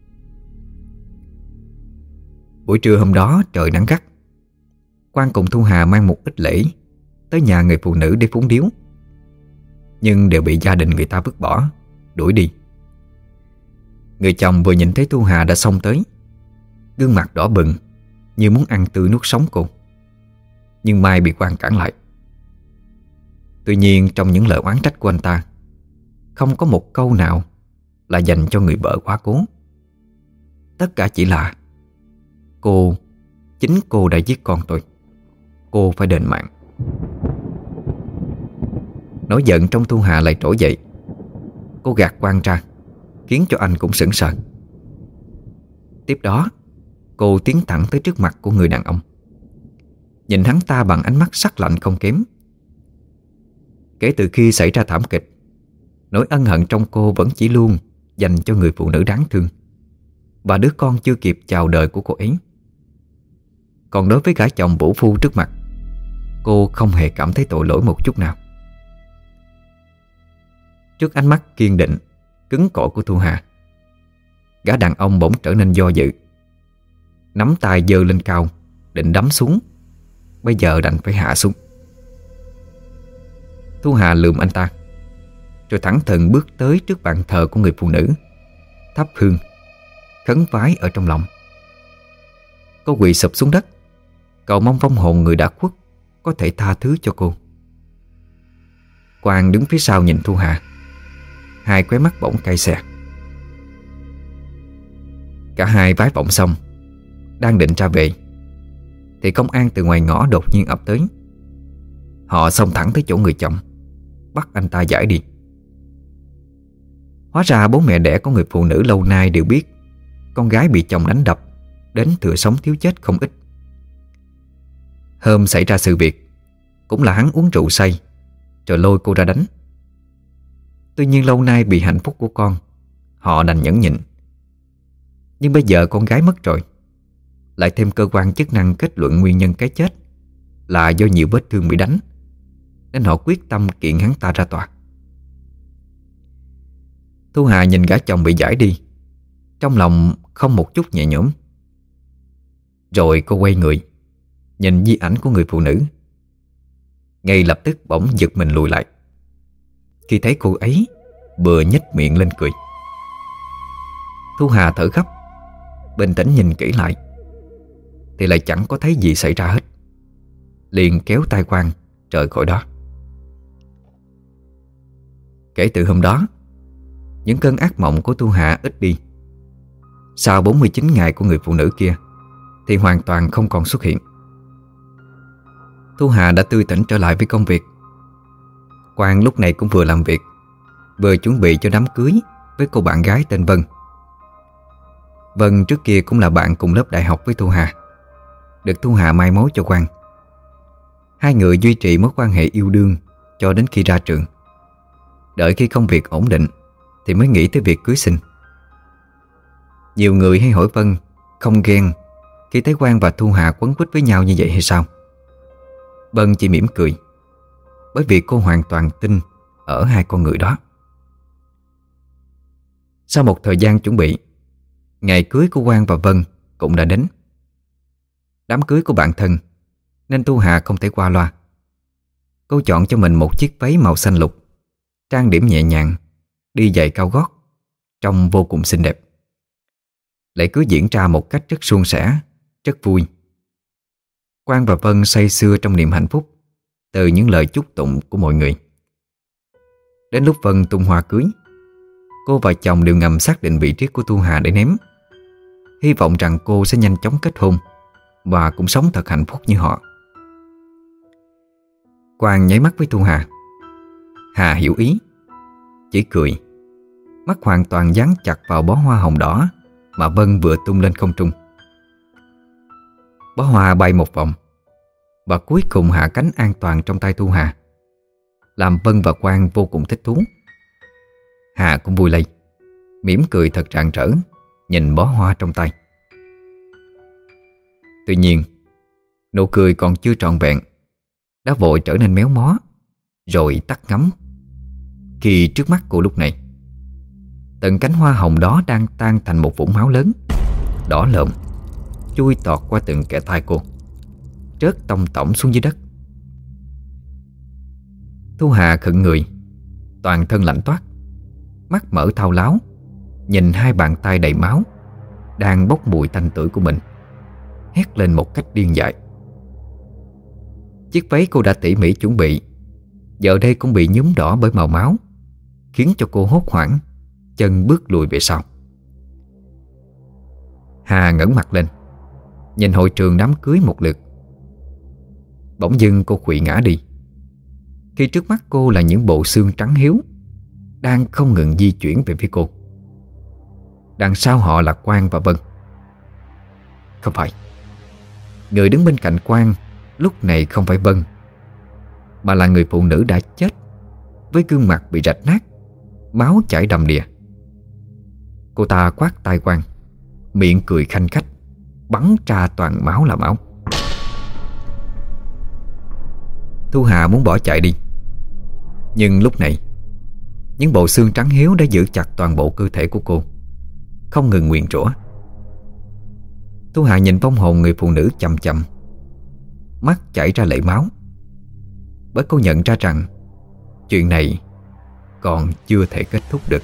Buổi trưa hôm đó trời nắng gắt. Quang cùng Thu Hà mang một ít lễ tới nhà người phụ nữ để phúng điếu, nhưng đều bị gia đình người ta vứt bỏ, đuổi đi. Người chồng vừa nhìn thấy Thu Hà đã xông tới, gương mặt đỏ bừng như muốn ăn tươi nuốt sống cô, nhưng Mai bị Quang cản lại. Tuy nhiên trong những lời oán trách của anh ta, không có một câu nào là dành cho người vợ quá cố. Tất cả chỉ là: Cô, chính cô đã giết con tôi, cô phải đền mạng. Nỗi giận trong Thu Hà lại trỗi dậy. Cô gạt Quang ra, khiến cho anh cũng sững sờ. Tiếp đó, cô tiến thẳng tới trước mặt của người đàn ông, nhìn hắn ta bằng ánh mắt sắc lạnh không kém. Kể từ khi xảy ra thảm kịch, nỗi ân hận trong cô vẫn chỉ luôn dành cho người phụ nữ đáng thương và đứa con chưa kịp chào đời của cô ấy. Còn đối với gã chồng vũ phu trước mặt, cô không hề cảm thấy tội lỗi một chút nào. Trước ánh mắt kiên định, cứng cỏi của Thu Hà, gã đàn ông bỗng trở nên do dự. Nắm tay giơ lên cao, định đấm xuống. Bây giờ đành phải hạ xuống. Thu Hà lườm anh ta, rồi thẳng thừng bước tới trước bàn thờ của người phụ nữ, thắp hương, khấn vái ở trong lòng. Cô quỳ sụp xuống đất, cầu mong vong hồn người đã khuất có thể tha thứ cho cô. Quang đứng phía sau nhìn Thu Hà, hai khóe mắt bỗng cay xè. Cả hai vái vọng xong, đang định ra về, thì công an từ ngoài ngõ đột nhiên ập tới. Họ xông thẳng tới chỗ người chồng, bắt anh ta giải đi. Hóa ra bố mẹ đẻ của người phụ nữ lâu nay đều biết con gái bị chồng đánh đập đến thừa sống thiếu chết không ít. Hôm xảy ra sự việc, cũng là hắn uống rượu say rồi lôi cô ra đánh. Tuy nhiên lâu nay vì hạnh phúc của con, họ đành nhẫn nhịn. Nhưng bây giờ con gái mất rồi, lại thêm cơ quan chức năng kết luận nguyên nhân cái chết là do nhiều vết thương bị đánh, nên họ quyết tâm kiện hắn ta ra tòa. Thu Hà nhìn gã chồng bị giải đi, trong lòng không một chút nhẹ nhõm. Rồi cô quay người, nhìn di ảnh của người phụ nữ. Ngay lập tức bỗng giật mình lùi lại khi thấy cô ấy vừa nhếch miệng lên cười. Thu Hà thở gấp, bình tĩnh nhìn kỹ lại thì lại chẳng có thấy gì xảy ra hết, liền kéo tay Quang rời khỏi đó. Kể từ hôm đó, những cơn ác mộng của Thu Hà ít đi. Sau bốn mươi chín ngày của người phụ nữ kia thì hoàn toàn không còn xuất hiện. Thu Hà đã tươi tỉnh trở lại với công việc. Quang lúc này cũng vừa làm việc, vừa chuẩn bị cho đám cưới với cô bạn gái tên Vân. Vân trước kia cũng là bạn cùng lớp đại học với Thu Hà, được Thu Hà mai mối cho Quang. Hai người duy trì mối quan hệ yêu đương cho đến khi ra trường. Đợi khi công việc ổn định thì mới nghĩ tới việc cưới xin. Nhiều người hay hỏi Vân không ghen khi thấy Quang và Thu Hà quấn quýt với nhau như vậy hay sao? Vân chỉ mỉm cười, bởi vì cô hoàn toàn tin ở hai con người đó. Sau một thời gian chuẩn bị, ngày cưới của Quang và Vân cũng đã đến. Đám cưới của bạn thân nên Thu Hà không thể qua loa. Cô chọn cho mình một chiếc váy màu xanh lục, trang điểm nhẹ nhàng, đi giày cao gót, trông vô cùng xinh đẹp. Lễ cưới diễn ra một cách rất suôn sẻ, rất vui. Quang và Vân say sưa trong niềm hạnh phúc từ những lời chúc tụng của mọi người. Đến lúc Vân tung hoa cưới, cô và chồng đều ngầm xác định vị trí của Thu Hà để ném, hy vọng rằng cô sẽ nhanh chóng kết hôn và cũng sống thật hạnh phúc như họ. Quang nháy mắt với Thu Hà. Hà hiểu ý, chỉ cười, mắt hoàn toàn dán chặt vào bó hoa hồng đỏ mà Vân vừa tung lên không trung. Bó hoa bay một vòng và cuối cùng hạ cánh an toàn trong tay Thu Hà, làm Vân và Quang vô cùng thích thú. Hà cũng vui lây, mỉm cười thật rạng rỡ nhìn bó hoa trong tay. Tuy nhiên, nụ cười còn chưa trọn vẹn đã vội trở nên méo mó, rồi tắt ngấm khi trước mắt cô lúc này, từng cánh hoa hồng đó đang tan thành một vũng máu lớn, đỏ lợm, chui tọt qua từng kẽ tay cô, rớt tông tổng xuống dưới đất. Thu Hà khựng người, toàn thân lạnh toát, mắt mở thao láo, nhìn hai bàn tay đầy máu đang bốc mùi tanh tưởi của mình, hét lên một cách điên dại. Chiếc váy cô đã tỉ mỉ chuẩn bị giờ đây cũng bị nhuốm đỏ bởi màu máu, khiến cho cô hốt hoảng, chân bước lùi về sau. Hà ngẩng mặt lên, nhìn hội trường đám cưới một lượt. Bỗng dưng cô khuỵu ngã đi, khi trước mắt cô là những bộ xương trắng hiếu đang không ngừng di chuyển về phía cô. Đằng sau họ là Quang và Vân. Không phải, người đứng bên cạnh Quang lúc này không phải Vân, mà là người phụ nữ đã chết, với gương mặt bị rạch nát, máu chảy đầm đìa. Cô ta quát tai Quang, miệng cười khanh khách, bắn ra toàn máu là máu. Thu Hà muốn bỏ chạy đi, nhưng lúc này những bộ xương trắng hiếu đã giữ chặt toàn bộ cơ thể của cô, không ngừng nguyền rủa. Thu Hà nhìn vong hồn người phụ nữ chằm chằm, mắt chảy ra lệ máu, bởi cô nhận ra rằng chuyện này còn chưa thể kết thúc được.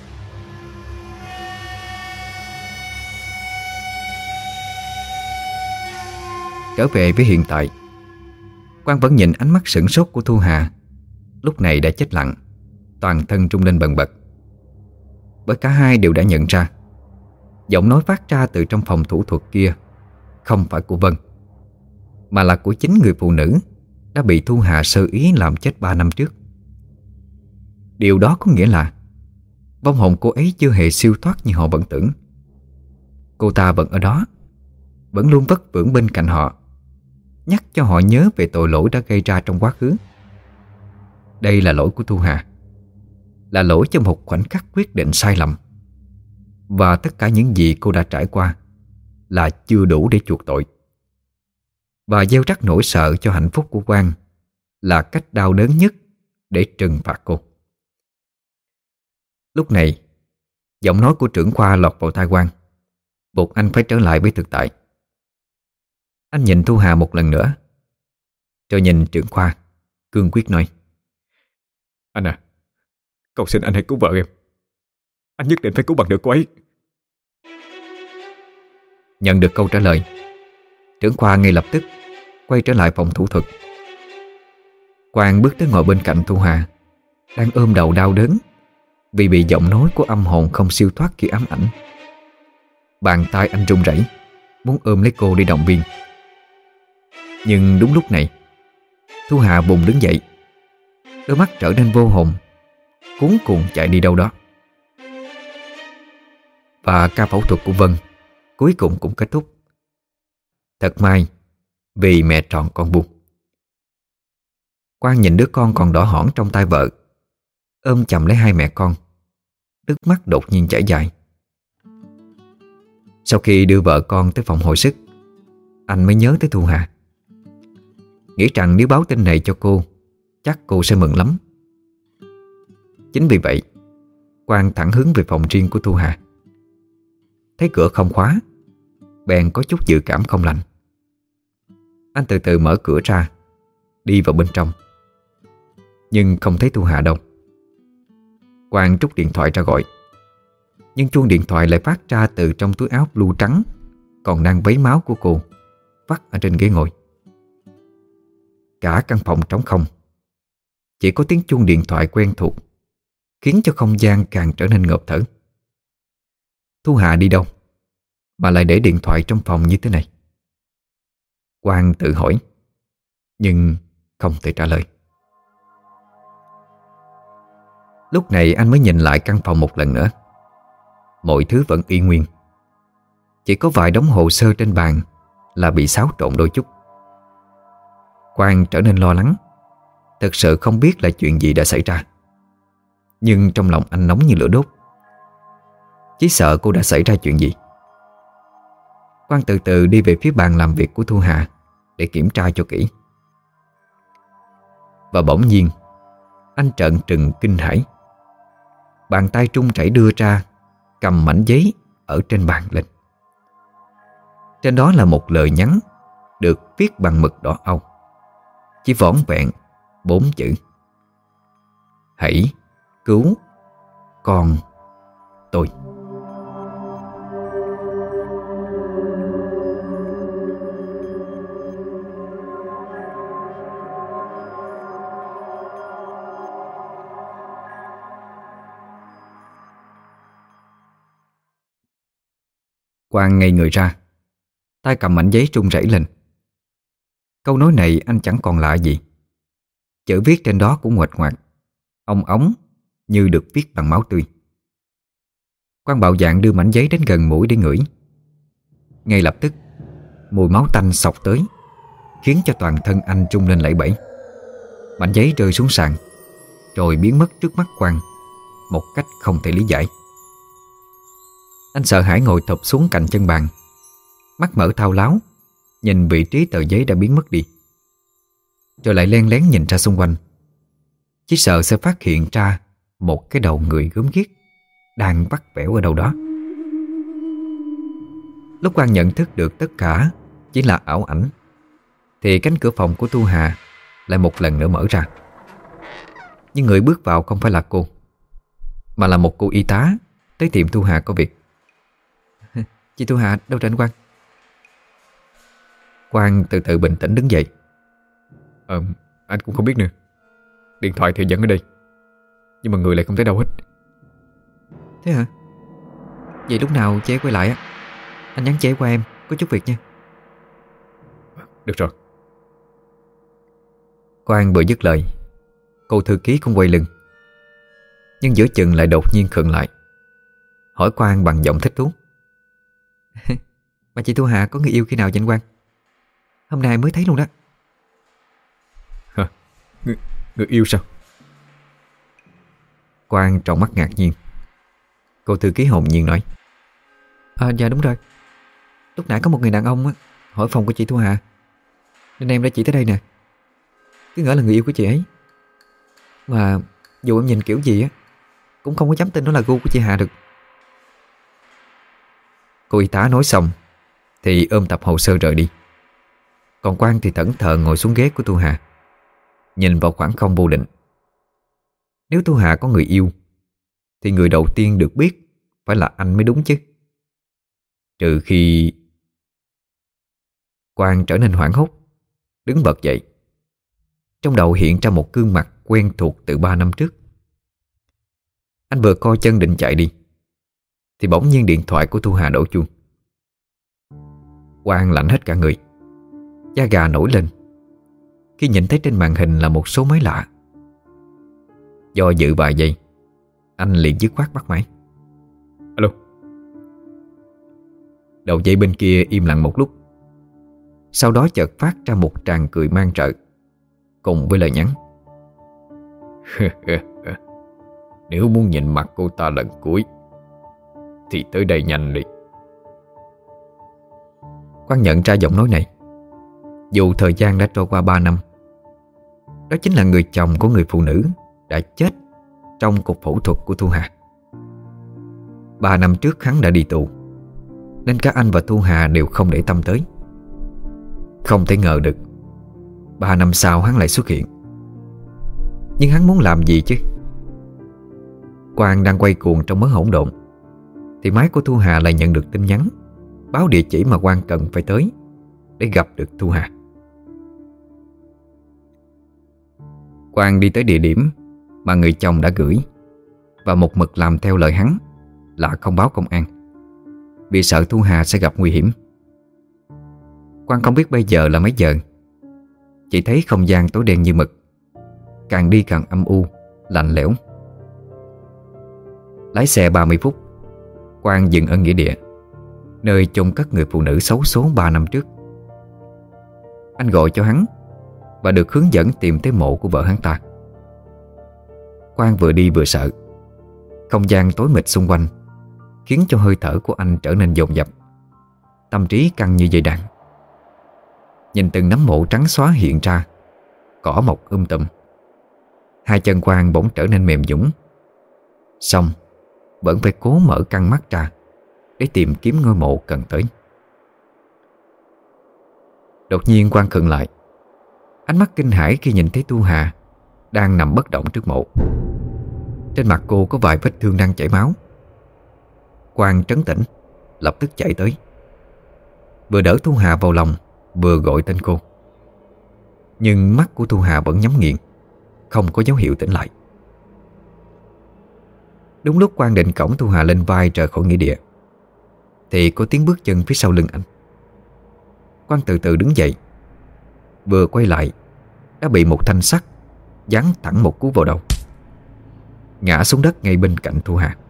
Trở về với hiện tại, Quang vẫn nhìn ánh mắt sửng sốt của Thu Hà, lúc này đã chết lặng, toàn thân rung lên bần bật. Bởi cả hai đều đã nhận ra giọng nói phát ra từ trong phòng thủ thuật kia không phải của Vân, mà là của chính người phụ nữ đã bị Thu Hà sơ ý làm chết ba năm trước. Điều đó có nghĩa là vong hồn cô ấy chưa hề siêu thoát như họ vẫn tưởng. Cô ta vẫn ở đó, vẫn luôn vất vưởng bên cạnh họ, nhắc cho họ nhớ về tội lỗi đã gây ra trong quá khứ. Đây là lỗi của Thu Hà, là lỗi cho một khoảnh khắc quyết định sai lầm. Và tất cả những gì cô đã trải qua là chưa đủ để chuộc tội. Và gieo rắc nỗi sợ cho hạnh phúc của Quang là cách đau đớn nhất để trừng phạt cô. Lúc này, giọng nói của trưởng khoa lọt vào tai Quang, buộc anh phải trở lại với thực tại. Anh nhìn Thu Hà một lần nữa, rồi nhìn trưởng khoa, cương quyết nói: Anh à, cầu xin anh hãy cứu vợ em. Anh nhất định phải cứu bằng được cô ấy. Nhận được câu trả lời, trưởng khoa ngay lập tức quay trở lại phòng thủ thuật. Quang bước tới ngồi bên cạnh Thu Hà, đang ôm đầu đau đớn vì bị giọng nói của âm hồn không siêu thoát kia ám ảnh. Bàn tay anh run rẩy, muốn ôm lấy cô đi động viên. Nhưng đúng lúc này, Thu Hà bùng đứng dậy, đôi mắt trở nên vô hồn, cuống cuồng chạy đi đâu đó. Và ca phẫu thuật của Vân cuối cùng cũng kết thúc. Thật may vì mẹ tròn con buông. Quang nhìn đứa con còn đỏ hỏn trong tay vợ, ôm chầm lấy hai mẹ con, nước mắt đột nhiên chảy dài. Sau khi đưa vợ con tới phòng hồi sức, anh mới nhớ tới Thu Hà, nghĩ rằng nếu báo tin này cho cô, chắc cô sẽ mừng lắm. Chính vì vậy, Quang thẳng hướng về phòng riêng của Thu Hà. Thấy cửa không khóa, bèn có chút dự cảm không lành. Anh từ từ mở cửa ra, đi vào bên trong, nhưng không thấy Thu Hà đâu. Quang trút điện thoại ra gọi, nhưng chuông điện thoại lại phát ra từ trong túi áo blue trắng còn đang vấy máu của cô, vắt ở trên ghế ngồi. Cả căn phòng trống không, chỉ có tiếng chuông điện thoại quen thuộc khiến cho không gian càng trở nên ngộp thở. Thu Hà đi đâu mà lại để điện thoại trong phòng như thế này? Quang tự hỏi, nhưng không thể trả lời. Lúc này anh mới nhìn lại căn phòng một lần nữa. Mọi thứ vẫn y nguyên, chỉ có vài đống hồ sơ trên bàn là bị xáo trộn đôi chút. Quang trở nên lo lắng, thật sự không biết là chuyện gì đã xảy ra. Nhưng trong lòng anh nóng như lửa đốt, chỉ sợ cô đã xảy ra chuyện gì. Quang từ từ đi về phía bàn làm việc của Thu Hà để kiểm tra cho kỹ. Và bỗng nhiên anh trợn trừng kinh hãi. Bàn tay trung chảy đưa ra, cầm mảnh giấy ở trên bàn lên. Trên đó là một lời nhắn được viết bằng mực đỏ au, chỉ vỏn vẹn bốn chữ: hãy cứu con tôi. Quang ngây người ra, tay cầm mảnh giấy run rẩy lên. Câu nói này anh chẳng còn lạ gì. Chữ viết trên đó cũng nguệch ngoạc, ong ống như được viết bằng máu tươi. Quang bạo dạn đưa mảnh giấy đến gần mũi để ngửi. Ngay lập tức mùi máu tanh xộc tới, khiến cho toàn thân anh rung lên lẩy bẩy. Mảnh giấy rơi xuống sàn, rồi biến mất trước mắt Quang một cách không thể lý giải. Anh sợ hãi ngồi thụp xuống cạnh chân bàn, mắt mở thao láo, nhìn vị trí tờ giấy đã biến mất đi. Rồi lại len lén nhìn ra xung quanh, chỉ sợ sẽ phát hiện ra một cái đầu người gớm ghiếc đang vắt vẻo ở đâu đó. Lúc Quang nhận thức được tất cả chỉ là ảo ảnh, thì cánh cửa phòng của Thu Hà lại một lần nữa mở ra. Nhưng người bước vào không phải là cô, mà là một cô y tá tới tìm Thu Hà có việc. Chị Thu Hà đâu rồi anh Quang? Quang từ từ bình tĩnh đứng dậy. Ờ, anh cũng không biết nữa. Điện thoại thì vẫn ở đây, nhưng mà người lại không thấy đâu hết. Thế hả? Vậy lúc nào chế quay lại á, anh nhắn chế qua em, có chút việc nha. Được rồi. Quang vừa dứt lời, cô thư ký cũng quay lưng, nhưng giữa chừng lại đột nhiên khựng lại, hỏi Quang bằng giọng thích thú. Mà chị Thu Hà có người yêu khi nào vậy anh Quang? Hôm nay mới thấy luôn đó. Hả? Người, người yêu sao? Quang tròn mắt ngạc nhiên. Cô thư ký hồn nhiên nói: À dạ đúng rồi. Lúc nãy có một người đàn ông á, hỏi phòng của chị Thu Hà, nên em đã chỉ tới đây nè. Cứ ngỡ là người yêu của chị ấy. Mà dù em nhìn kiểu gì á, cũng không có dám tin nó là gu của chị Hà được. Cô y tá nói xong thì ôm tập hồ sơ rời đi. Còn Quang thì thẫn thờ ngồi xuống ghế của Thu Hà, nhìn vào khoảng không vô định. Nếu Thu Hà có người yêu thì người đầu tiên được biết phải là anh mới đúng chứ. Trừ khi... Quang trở nên hoảng hốt, đứng bật dậy. Trong đầu hiện ra một gương mặt quen thuộc từ ba năm trước. Anh vừa co chân định chạy đi thì bỗng nhiên điện thoại của Thu Hà đổ chuông. Quang lạnh hết cả người, da gà nổi lên khi nhìn thấy trên màn hình là một số máy lạ. Do dự vài giây, anh liền dứt khoát bắt máy. Alo. Đầu dây bên kia im lặng một lúc, sau đó chợt phát ra một tràng cười man rợ, cùng với lời nhắn: Nếu muốn nhìn mặt cô ta lần cuối thì tới đây nhanh đi. Quang nhận ra giọng nói này. Dù thời gian đã trôi qua ba năm, đó chính là người chồng của người phụ nữ đã chết trong cuộc phẫu thuật của Thu Hà. Ba năm trước hắn đã đi tù, nên cả anh và Thu Hà đều không để tâm tới. Không thể ngờ được ba năm sau hắn lại xuất hiện. Nhưng hắn muốn làm gì chứ? Quang đang quay cuồng trong mớ hỗn độn thì máy của Thu Hà lại nhận được tin nhắn báo địa chỉ mà Quang cần phải tới để gặp được Thu Hà. Quang đi tới địa điểm mà người chồng đã gửi và một mực làm theo lời hắn là không báo công an, vì sợ Thu Hà sẽ gặp nguy hiểm. Quang không biết bây giờ là mấy giờ, chỉ thấy không gian tối đen như mực, càng đi càng âm u, lạnh lẽo. Lái xe ba mươi phút, Quang dừng ở nghĩa địa, nơi chôn cất người phụ nữ xấu số ba năm trước. Anh gọi cho hắn và được hướng dẫn tìm tới mộ của vợ hắn ta. Quang vừa đi vừa sợ. Không gian tối mịt xung quanh khiến cho hơi thở của anh trở nên dồn dập, tâm trí căng như dây đàn. Nhìn từng nấm mộ trắng xóa hiện ra, cỏ mọc um tùm, hai chân Quang bỗng trở nên mềm nhũn. Xong vẫn phải cố mở căng mắt ra để tìm kiếm ngôi mộ cần tới. Đột nhiên Quang khựng lại, ánh mắt kinh hãi khi nhìn thấy Thu Hà đang nằm bất động trước mộ. Trên mặt cô có vài vết thương đang chảy máu. Quang trấn tĩnh, lập tức chạy tới, vừa đỡ Thu Hà vào lòng, vừa gọi tên cô. Nhưng mắt của Thu Hà vẫn nhắm nghiền, không có dấu hiệu tỉnh lại. Đúng lúc Quang định cõng Thu Hà lên vai rời khỏi nghĩa địa thì có tiếng bước chân phía sau lưng anh. Quang từ từ đứng dậy. Vừa quay lại đã bị một thanh sắt giáng thẳng một cú vào đầu, ngã xuống đất ngay bên cạnh Thu Hà.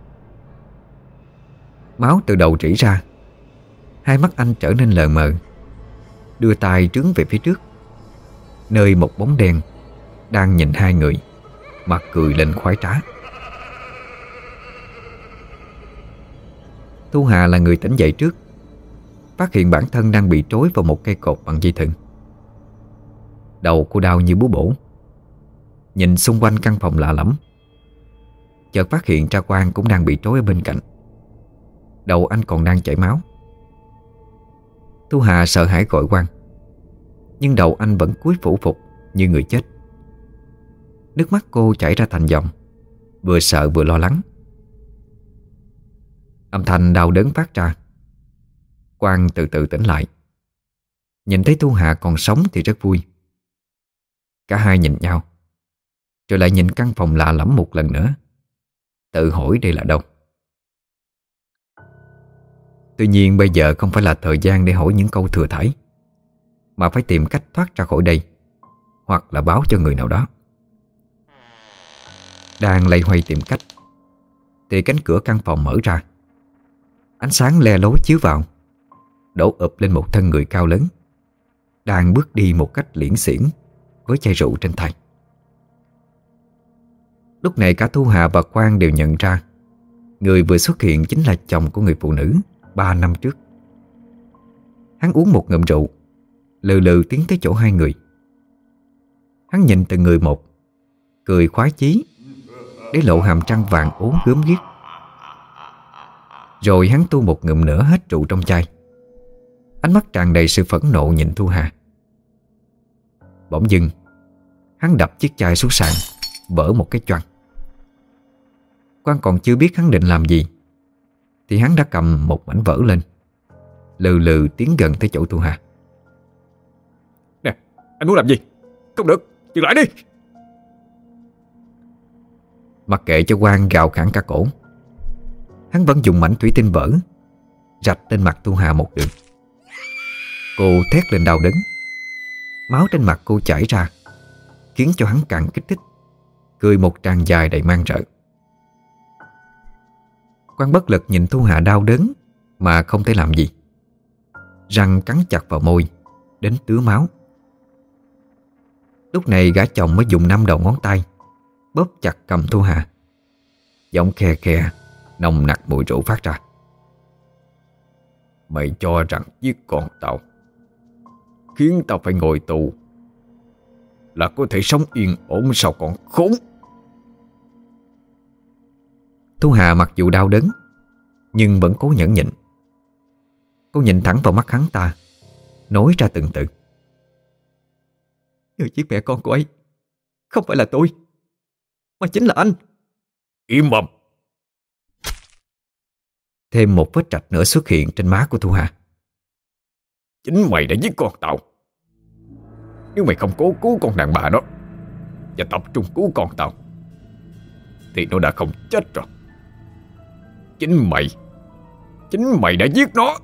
Máu từ đầu rỉ ra. Hai mắt anh trở nên lờ mờ, đưa tay trướng về phía trước, nơi một bóng đen đang nhìn hai người, mặt cười lên khoái trá. Thu Hà là người tỉnh dậy trước, phát hiện bản thân đang bị trói vào một cây cột bằng dây thừng. Đầu cô đau như búa bổ. Nhìn xung quanh căn phòng lạ lẫm, chợt phát hiện ra Quang cũng đang bị trói ở bên cạnh. Đầu anh còn đang chảy máu. Thu Hà sợ hãi gọi Quang, nhưng đầu anh vẫn cúi phủ phục như người chết. Nước mắt cô chảy ra thành dòng, vừa sợ vừa lo lắng. Âm thanh đau đớn phát ra. Quang từ từ tỉnh lại. Nhìn thấy Thu Hà còn sống thì rất vui. Cả hai nhìn nhau, rồi lại nhìn căn phòng lạ lẫm một lần nữa, tự hỏi đây là đâu. Tuy nhiên bây giờ không phải là thời gian để hỏi những câu thừa thãi, mà phải tìm cách thoát ra khỏi đây, hoặc là báo cho người nào đó. Đang loay hoay tìm cách thì cánh cửa căn phòng mở ra. Ánh sáng le lối chiếu vào, đổ ụp lên một thân người cao lớn, đang bước đi một cách liễn xiển với chai rượu trên tay. Lúc này cả Thu Hà và Quang đều nhận ra người vừa xuất hiện chính là chồng của người phụ nữ ba năm trước. Hắn uống một ngụm rượu, lừ lừ tiến tới chỗ hai người. Hắn nhìn từng người một, cười khoái chí, để lộ hàm răng vàng ố gớm ghiếc. Rồi hắn tu một ngụm nữa hết rượu trong chai. Ánh mắt tràn đầy sự phẫn nộ nhìn Thu Hà. Bỗng dưng hắn đập chiếc chai xuống sàn, vỡ một cái choang. Quang còn chưa biết hắn định làm gì thì hắn đã cầm một mảnh vỡ lên, lừ lừ tiến gần tới chỗ Thu Hà. Nè, anh muốn làm gì? Không được, dừng lại đi. Mặc kệ cho Quang gào khản cả cổ, hắn vẫn dùng mảnh thủy tinh vỡ rạch lên mặt Thu Hà một đường. Cô thét lên đau đớn. Máu trên mặt cô chảy ra, khiến cho hắn càng kích thích, cười một tràng dài đầy man rợ. Quang bất lực nhìn Thu Hà đau đớn mà không thể làm gì. Răng cắn chặt vào môi đến tứa máu. Lúc này gã chồng mới dùng năm đầu ngón tay bóp chặt cầm Thu Hà, giọng khe khe nồng nặc mùi rượu phát ra. Mày cho rằng giết con tao, khiến tao phải ngồi tù, là có thể sống yên ổn sao còn khốn? Thu Hà mặc dù đau đớn nhưng vẫn cố nhẫn nhịn. Cô nhìn thẳng vào mắt hắn ta, nói ra từng từ. Người giết mẹ con cô ấy không phải là tôi, mà chính là anh. Im mồm. Thêm một vết rạch nữa xuất hiện trên má của Thu Hà. Chính mày đã giết con tao. Nếu mày không cố cứu con đàn bà đó và tập trung cứu con tao thì nó đã không chết rồi. Chính mày Chính mày đã giết nó.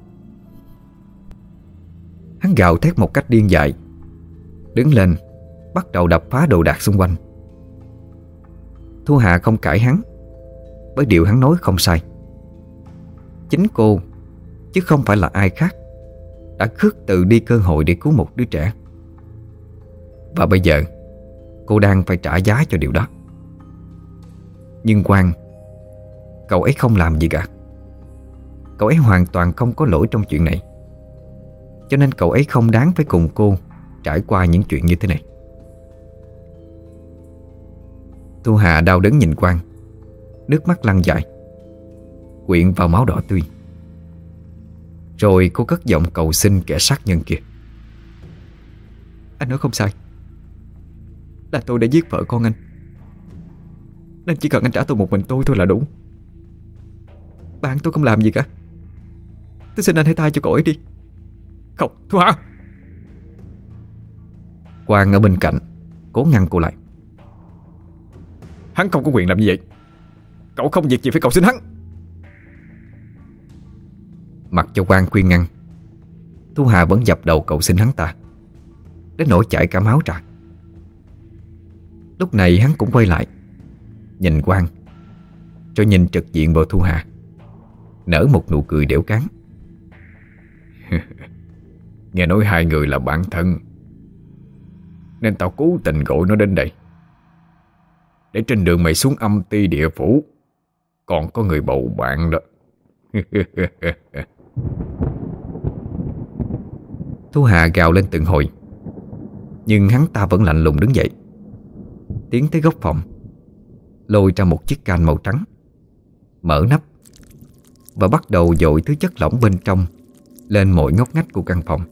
Hắn gào thét một cách điên dại, đứng lên bắt đầu đập phá đồ đạc xung quanh. Thu Hà không cãi hắn, bởi điều hắn nói không sai. Chính cô, chứ không phải là ai khác, đã khước từ đi cơ hội để cứu một đứa trẻ. Và bây giờ cô đang phải trả giá cho điều đó. Nhưng Quang, cậu ấy không làm gì cả. Cậu ấy hoàn toàn không có lỗi trong chuyện này, cho nên cậu ấy không đáng phải cùng cô trải qua những chuyện như thế này. Thu Hà đau đớn nhìn Quang, nước mắt lăn dài, quyện vào máu đỏ tươi. Rồi cô cất giọng cầu xin kẻ sát nhân kia. Anh nói không sai, là tôi đã giết vợ con anh, nên chỉ cần anh trả tôi một mình tôi thôi là đủ. Bạn tôi không làm gì cả. Tôi xin anh hãy tha cho cậu ấy đi. Không, Thu Hà. Quang ở bên cạnh cố ngăn cô lại. Hắn không có quyền làm như vậy. Cậu không việc gì phải cầu xin hắn. Mặc cho Quang khuyên ngăn, Thu Hà vẫn dập đầu cầu xin hắn ta, đến nỗi chảy cả máu ra. Lúc này hắn cũng quay lại, nhìn Quang, rồi nhìn trực diện vào Thu Hà, nở một nụ cười đểu cáng. Nghe nói hai người là bạn thân, nên tao cố tình gọi nó đến đây, để trên đường mày xuống âm ti địa phủ còn có người bầu bạn đó. Thu Hà gào lên từng hồi, nhưng hắn ta vẫn lạnh lùng đứng dậy, tiến tới góc phòng, lôi ra một chiếc can màu trắng, mở nắp và bắt đầu dội thứ chất lỏng bên trong lên mọi ngóc ngách của căn phòng.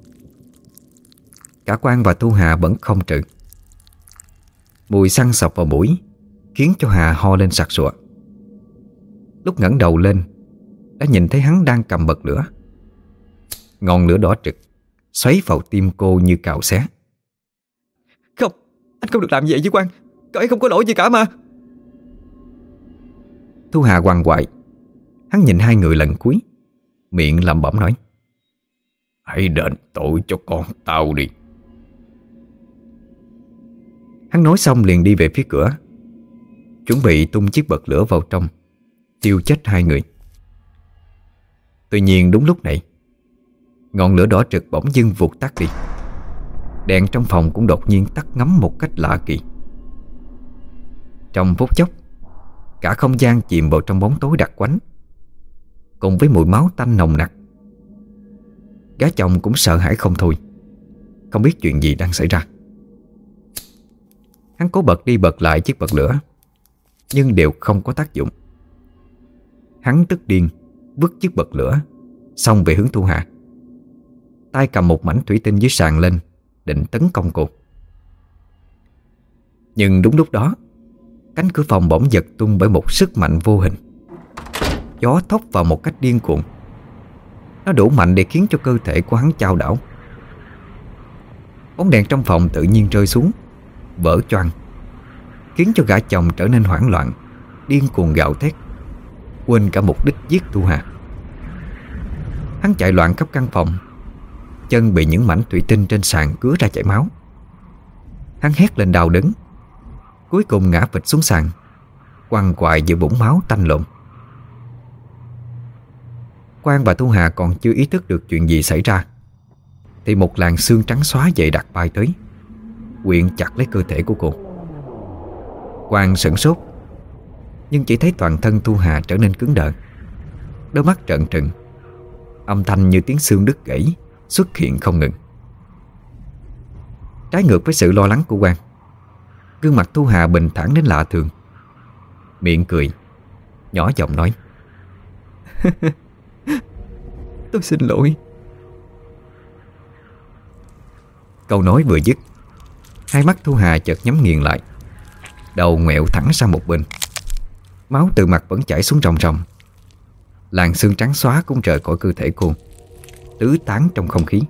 Cả Quang và Thu Hà vẫn không trừ. Mùi xăng sộc vào mũi khiến cho Hà ho lên sặc sụa. Lúc ngẩng đầu lên đã nhìn thấy hắn đang cầm bật lửa. Ngọn lửa đỏ trực xoáy vào tim cô như cào xé. Không, anh không được làm vậy với Quang. Cậu ấy không có lỗi gì cả mà. Thu Hà quằn quại. Hắn nhìn hai người lần cuối, miệng lẩm bẩm nói: hãy đền tội cho con tao đi. Hắn nói xong liền đi về phía cửa, chuẩn bị tung chiếc bật lửa vào trong, tiêu chết hai người. Tuy nhiên đúng lúc này, ngọn lửa đỏ trực bỗng dưng vụt tắt đi. Đèn trong phòng cũng đột nhiên tắt ngấm một cách lạ kỳ. Trong phút chốc, cả không gian chìm vào trong bóng tối đặc quánh, cùng với mùi máu tanh nồng nặc. Gã chồng cũng sợ hãi không thôi, không biết chuyện gì đang xảy ra. Hắn cố bật đi bật lại chiếc bật lửa, nhưng đều không có tác dụng. Hắn tức điên vứt chiếc bật lửa xông về hướng Thu Hà, tay cầm một mảnh thủy tinh dưới sàn lên, định tấn công cô. Nhưng đúng lúc đó, cánh cửa phòng bỗng giật tung bởi một sức mạnh vô hình. Gió thốc vào một cách điên cuồng. Nó đủ mạnh để khiến cho cơ thể của hắn chao đảo. Bóng đèn trong phòng tự nhiên rơi xuống, vỡ choang, khiến cho gã chồng trở nên hoảng loạn, điên cuồng gào thét, quên cả mục đích giết Thu Hà. Hắn chạy loạn khắp căn phòng, chân bị những mảnh thủy tinh trên sàn cứa ra chảy máu. Hắn hét lên đau đớn, cuối cùng ngã phịch xuống sàn, quằn quại giữa vũng máu tanh lộn. Quang và Thu Hà còn chưa ý thức được chuyện gì xảy ra, thì một làn xương trắng xóa dày đặc bay tới, quyện chặt lấy cơ thể của cô. Quang sửng sốt, nhưng chỉ thấy toàn thân Thu Hà trở nên cứng đờ, đôi mắt trợn trừng, âm thanh như tiếng xương đứt gãy xuất hiện không ngừng. Trái ngược với sự lo lắng của Quang, gương mặt Thu Hà bình thản đến lạ thường, miệng cười, nhỏ giọng nói: Tôi xin lỗi. Câu nói vừa dứt, hai mắt Thu Hà chợt nhắm nghiền lại, đầu ngoẹo thẳng sang một bên. Máu từ mặt vẫn chảy xuống ròng ròng. Làn xương trắng xóa cũng rời khỏi cơ thể cô, tứ tán trong không khí.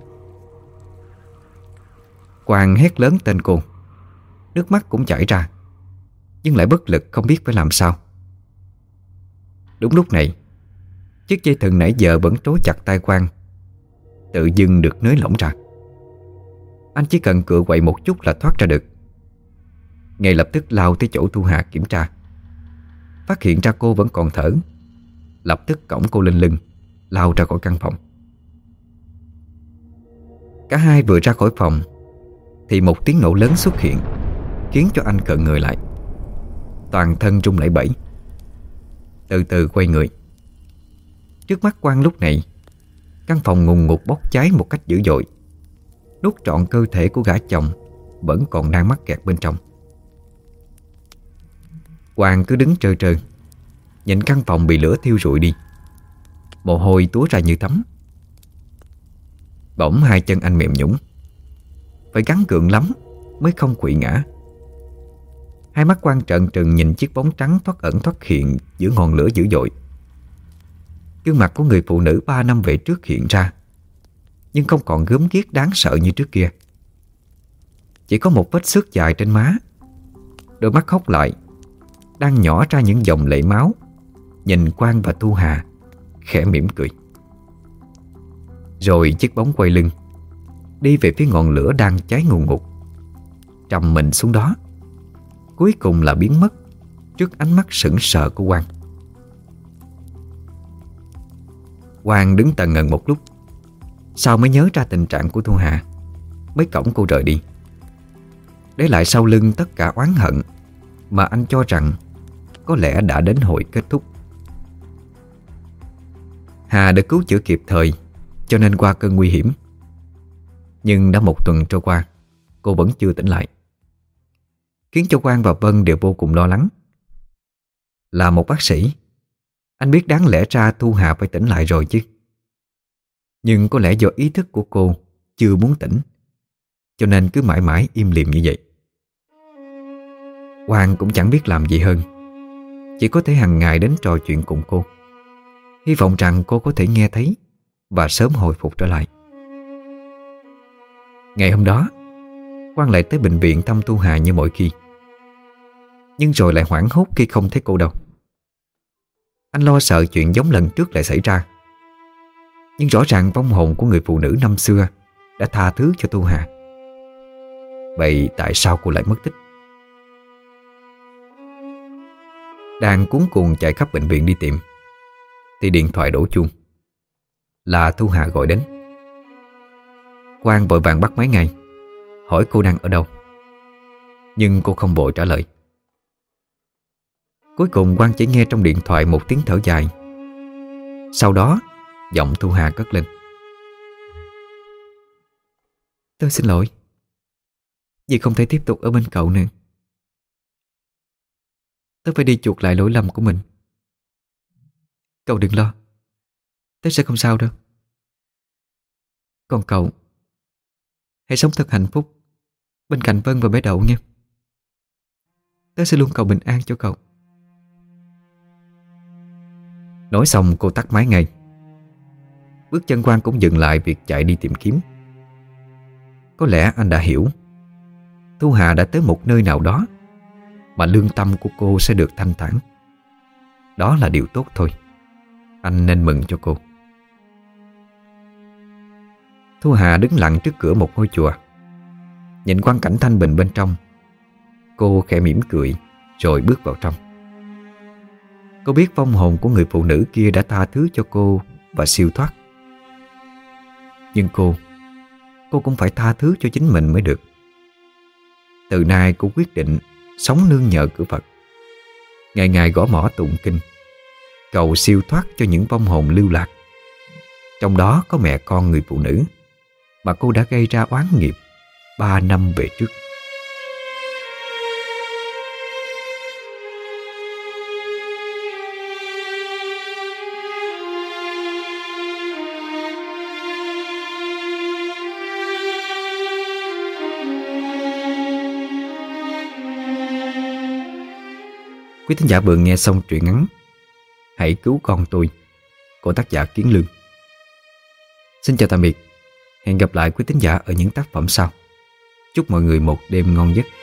Quang hét lớn tên cô, nước mắt cũng chảy ra, nhưng lại bất lực không biết phải làm sao. Đúng lúc này, chiếc dây thừng nãy giờ vẫn trói chặt tay Quang tự dưng được nới lỏng ra. Anh chỉ cần cựa quậy một chút là thoát ra được. Ngay lập tức lao tới chỗ Thu Hà kiểm tra, phát hiện ra cô vẫn còn thở, lập tức cõng cô lên lưng, lao ra khỏi căn phòng. Cả hai vừa ra khỏi phòng thì một tiếng nổ lớn xuất hiện, khiến cho anh cận người lại, toàn thân rung lẩy bẩy. Từ từ quay người, trước mắt Quang lúc này, căn phòng ngùn ngụt bốc cháy một cách dữ dội, nuốt trọn cơ thể của gã chồng vẫn còn đang mắc kẹt bên trong. Quang cứ đứng trơ trơ, nhìn căn phòng bị lửa thiêu rụi đi, mồ hôi túa ra như tắm. Bỗng hai chân anh mềm nhũn, phải gắng gượng lắm mới không quỵ ngã. Hai mắt Quang trợn trừng nhìn chiếc bóng trắng thoát ẩn thoát hiện giữa ngọn lửa dữ dội. Gương mặt của người phụ nữ ba năm về trước hiện ra, nhưng không còn gớm ghiếc đáng sợ như trước kia. Chỉ có một vết xước dài trên má, đôi mắt hốc lại, đang nhỏ ra những dòng lệ máu, nhìn Quang và Thu Hà khẽ mỉm cười. Rồi chiếc bóng quay lưng, đi về phía ngọn lửa đang cháy ngùn ngụt, trầm mình xuống đó, cuối cùng là biến mất trước ánh mắt sững sờ của Quang. Quang đứng tần ngần một lúc, sau mới nhớ ra tình trạng của Thu Hà, mới cõng cô rời đi, để lại sau lưng tất cả oán hận mà anh cho rằng có lẽ đã đến hồi kết thúc. Hà được cứu chữa kịp thời, cho nên qua cơn nguy hiểm. Nhưng đã một tuần trôi qua, cô vẫn chưa tỉnh lại, khiến cho Quang và Vân đều vô cùng lo lắng. Là một bác sĩ, anh biết đáng lẽ ra Thu Hà phải tỉnh lại rồi chứ. Nhưng có lẽ do ý thức của cô chưa muốn tỉnh, cho nên cứ mãi mãi im lìm như vậy. Quang cũng chẳng biết làm gì hơn, chỉ có thể hàng ngày đến trò chuyện cùng cô, hy vọng rằng cô có thể nghe thấy và sớm hồi phục trở lại. Ngày hôm đó, Quang lại tới bệnh viện thăm Thu Hà như mọi khi, nhưng rồi lại hoảng hốt khi không thấy cô đâu. Anh lo sợ chuyện giống lần trước lại xảy ra, nhưng rõ ràng vong hồn của người phụ nữ năm xưa đã tha thứ cho Thu Hà. Vậy tại sao cô lại mất tích? Đang cuống cuồng chạy khắp bệnh viện đi tìm, thì điện thoại đổ chuông. Là Thu Hà gọi đến. Quang vội vàng bắt máy ngay, hỏi cô đang ở đâu. Nhưng cô không vội trả lời. Cuối cùng Quang chỉ nghe trong điện thoại một tiếng thở dài. Sau đó giọng Thu Hà cất lên: "Tớ xin lỗi vì không thể tiếp tục ở bên cậu nữa. Tớ phải đi chuộc lại lỗi lầm của mình. Cậu đừng lo, tớ sẽ không sao đâu. Còn cậu, hãy sống thật hạnh phúc bên cạnh Vân và bé Đậu nha. Tớ sẽ luôn cầu bình an cho cậu." Nói xong cô tắt máy ngay. Bước chân Quang cũng dừng lại việc chạy đi tìm kiếm. Có lẽ anh đã hiểu Thu Hà đã tới một nơi nào đó mà lương tâm của cô sẽ được thanh thản. Đó là điều tốt thôi. Anh nên mừng cho cô. Thu Hà đứng lặng trước cửa một ngôi chùa, nhìn quang cảnh thanh bình bên trong. Cô khẽ mỉm cười rồi bước vào trong. Cô biết vong hồn của người phụ nữ kia đã tha thứ cho cô và siêu thoát. Nhưng cô Cô cũng phải tha thứ cho chính mình mới được. Từ nay cô quyết định sống nương nhờ cửa Phật, ngày ngày gõ mõ tụng kinh, cầu siêu thoát cho những vong hồn lưu lạc. Trong đó có mẹ con người phụ nữ mà cô đã gây ra oán nghiệp ba năm về trước. Quý thính giả vừa nghe xong truyện ngắn Hãy Cứu Con Tôi của tác giả Kiến Lương. Xin chào tạm biệt. Hẹn gặp lại quý thính giả ở những tác phẩm sau. Chúc mọi người một đêm ngon giấc.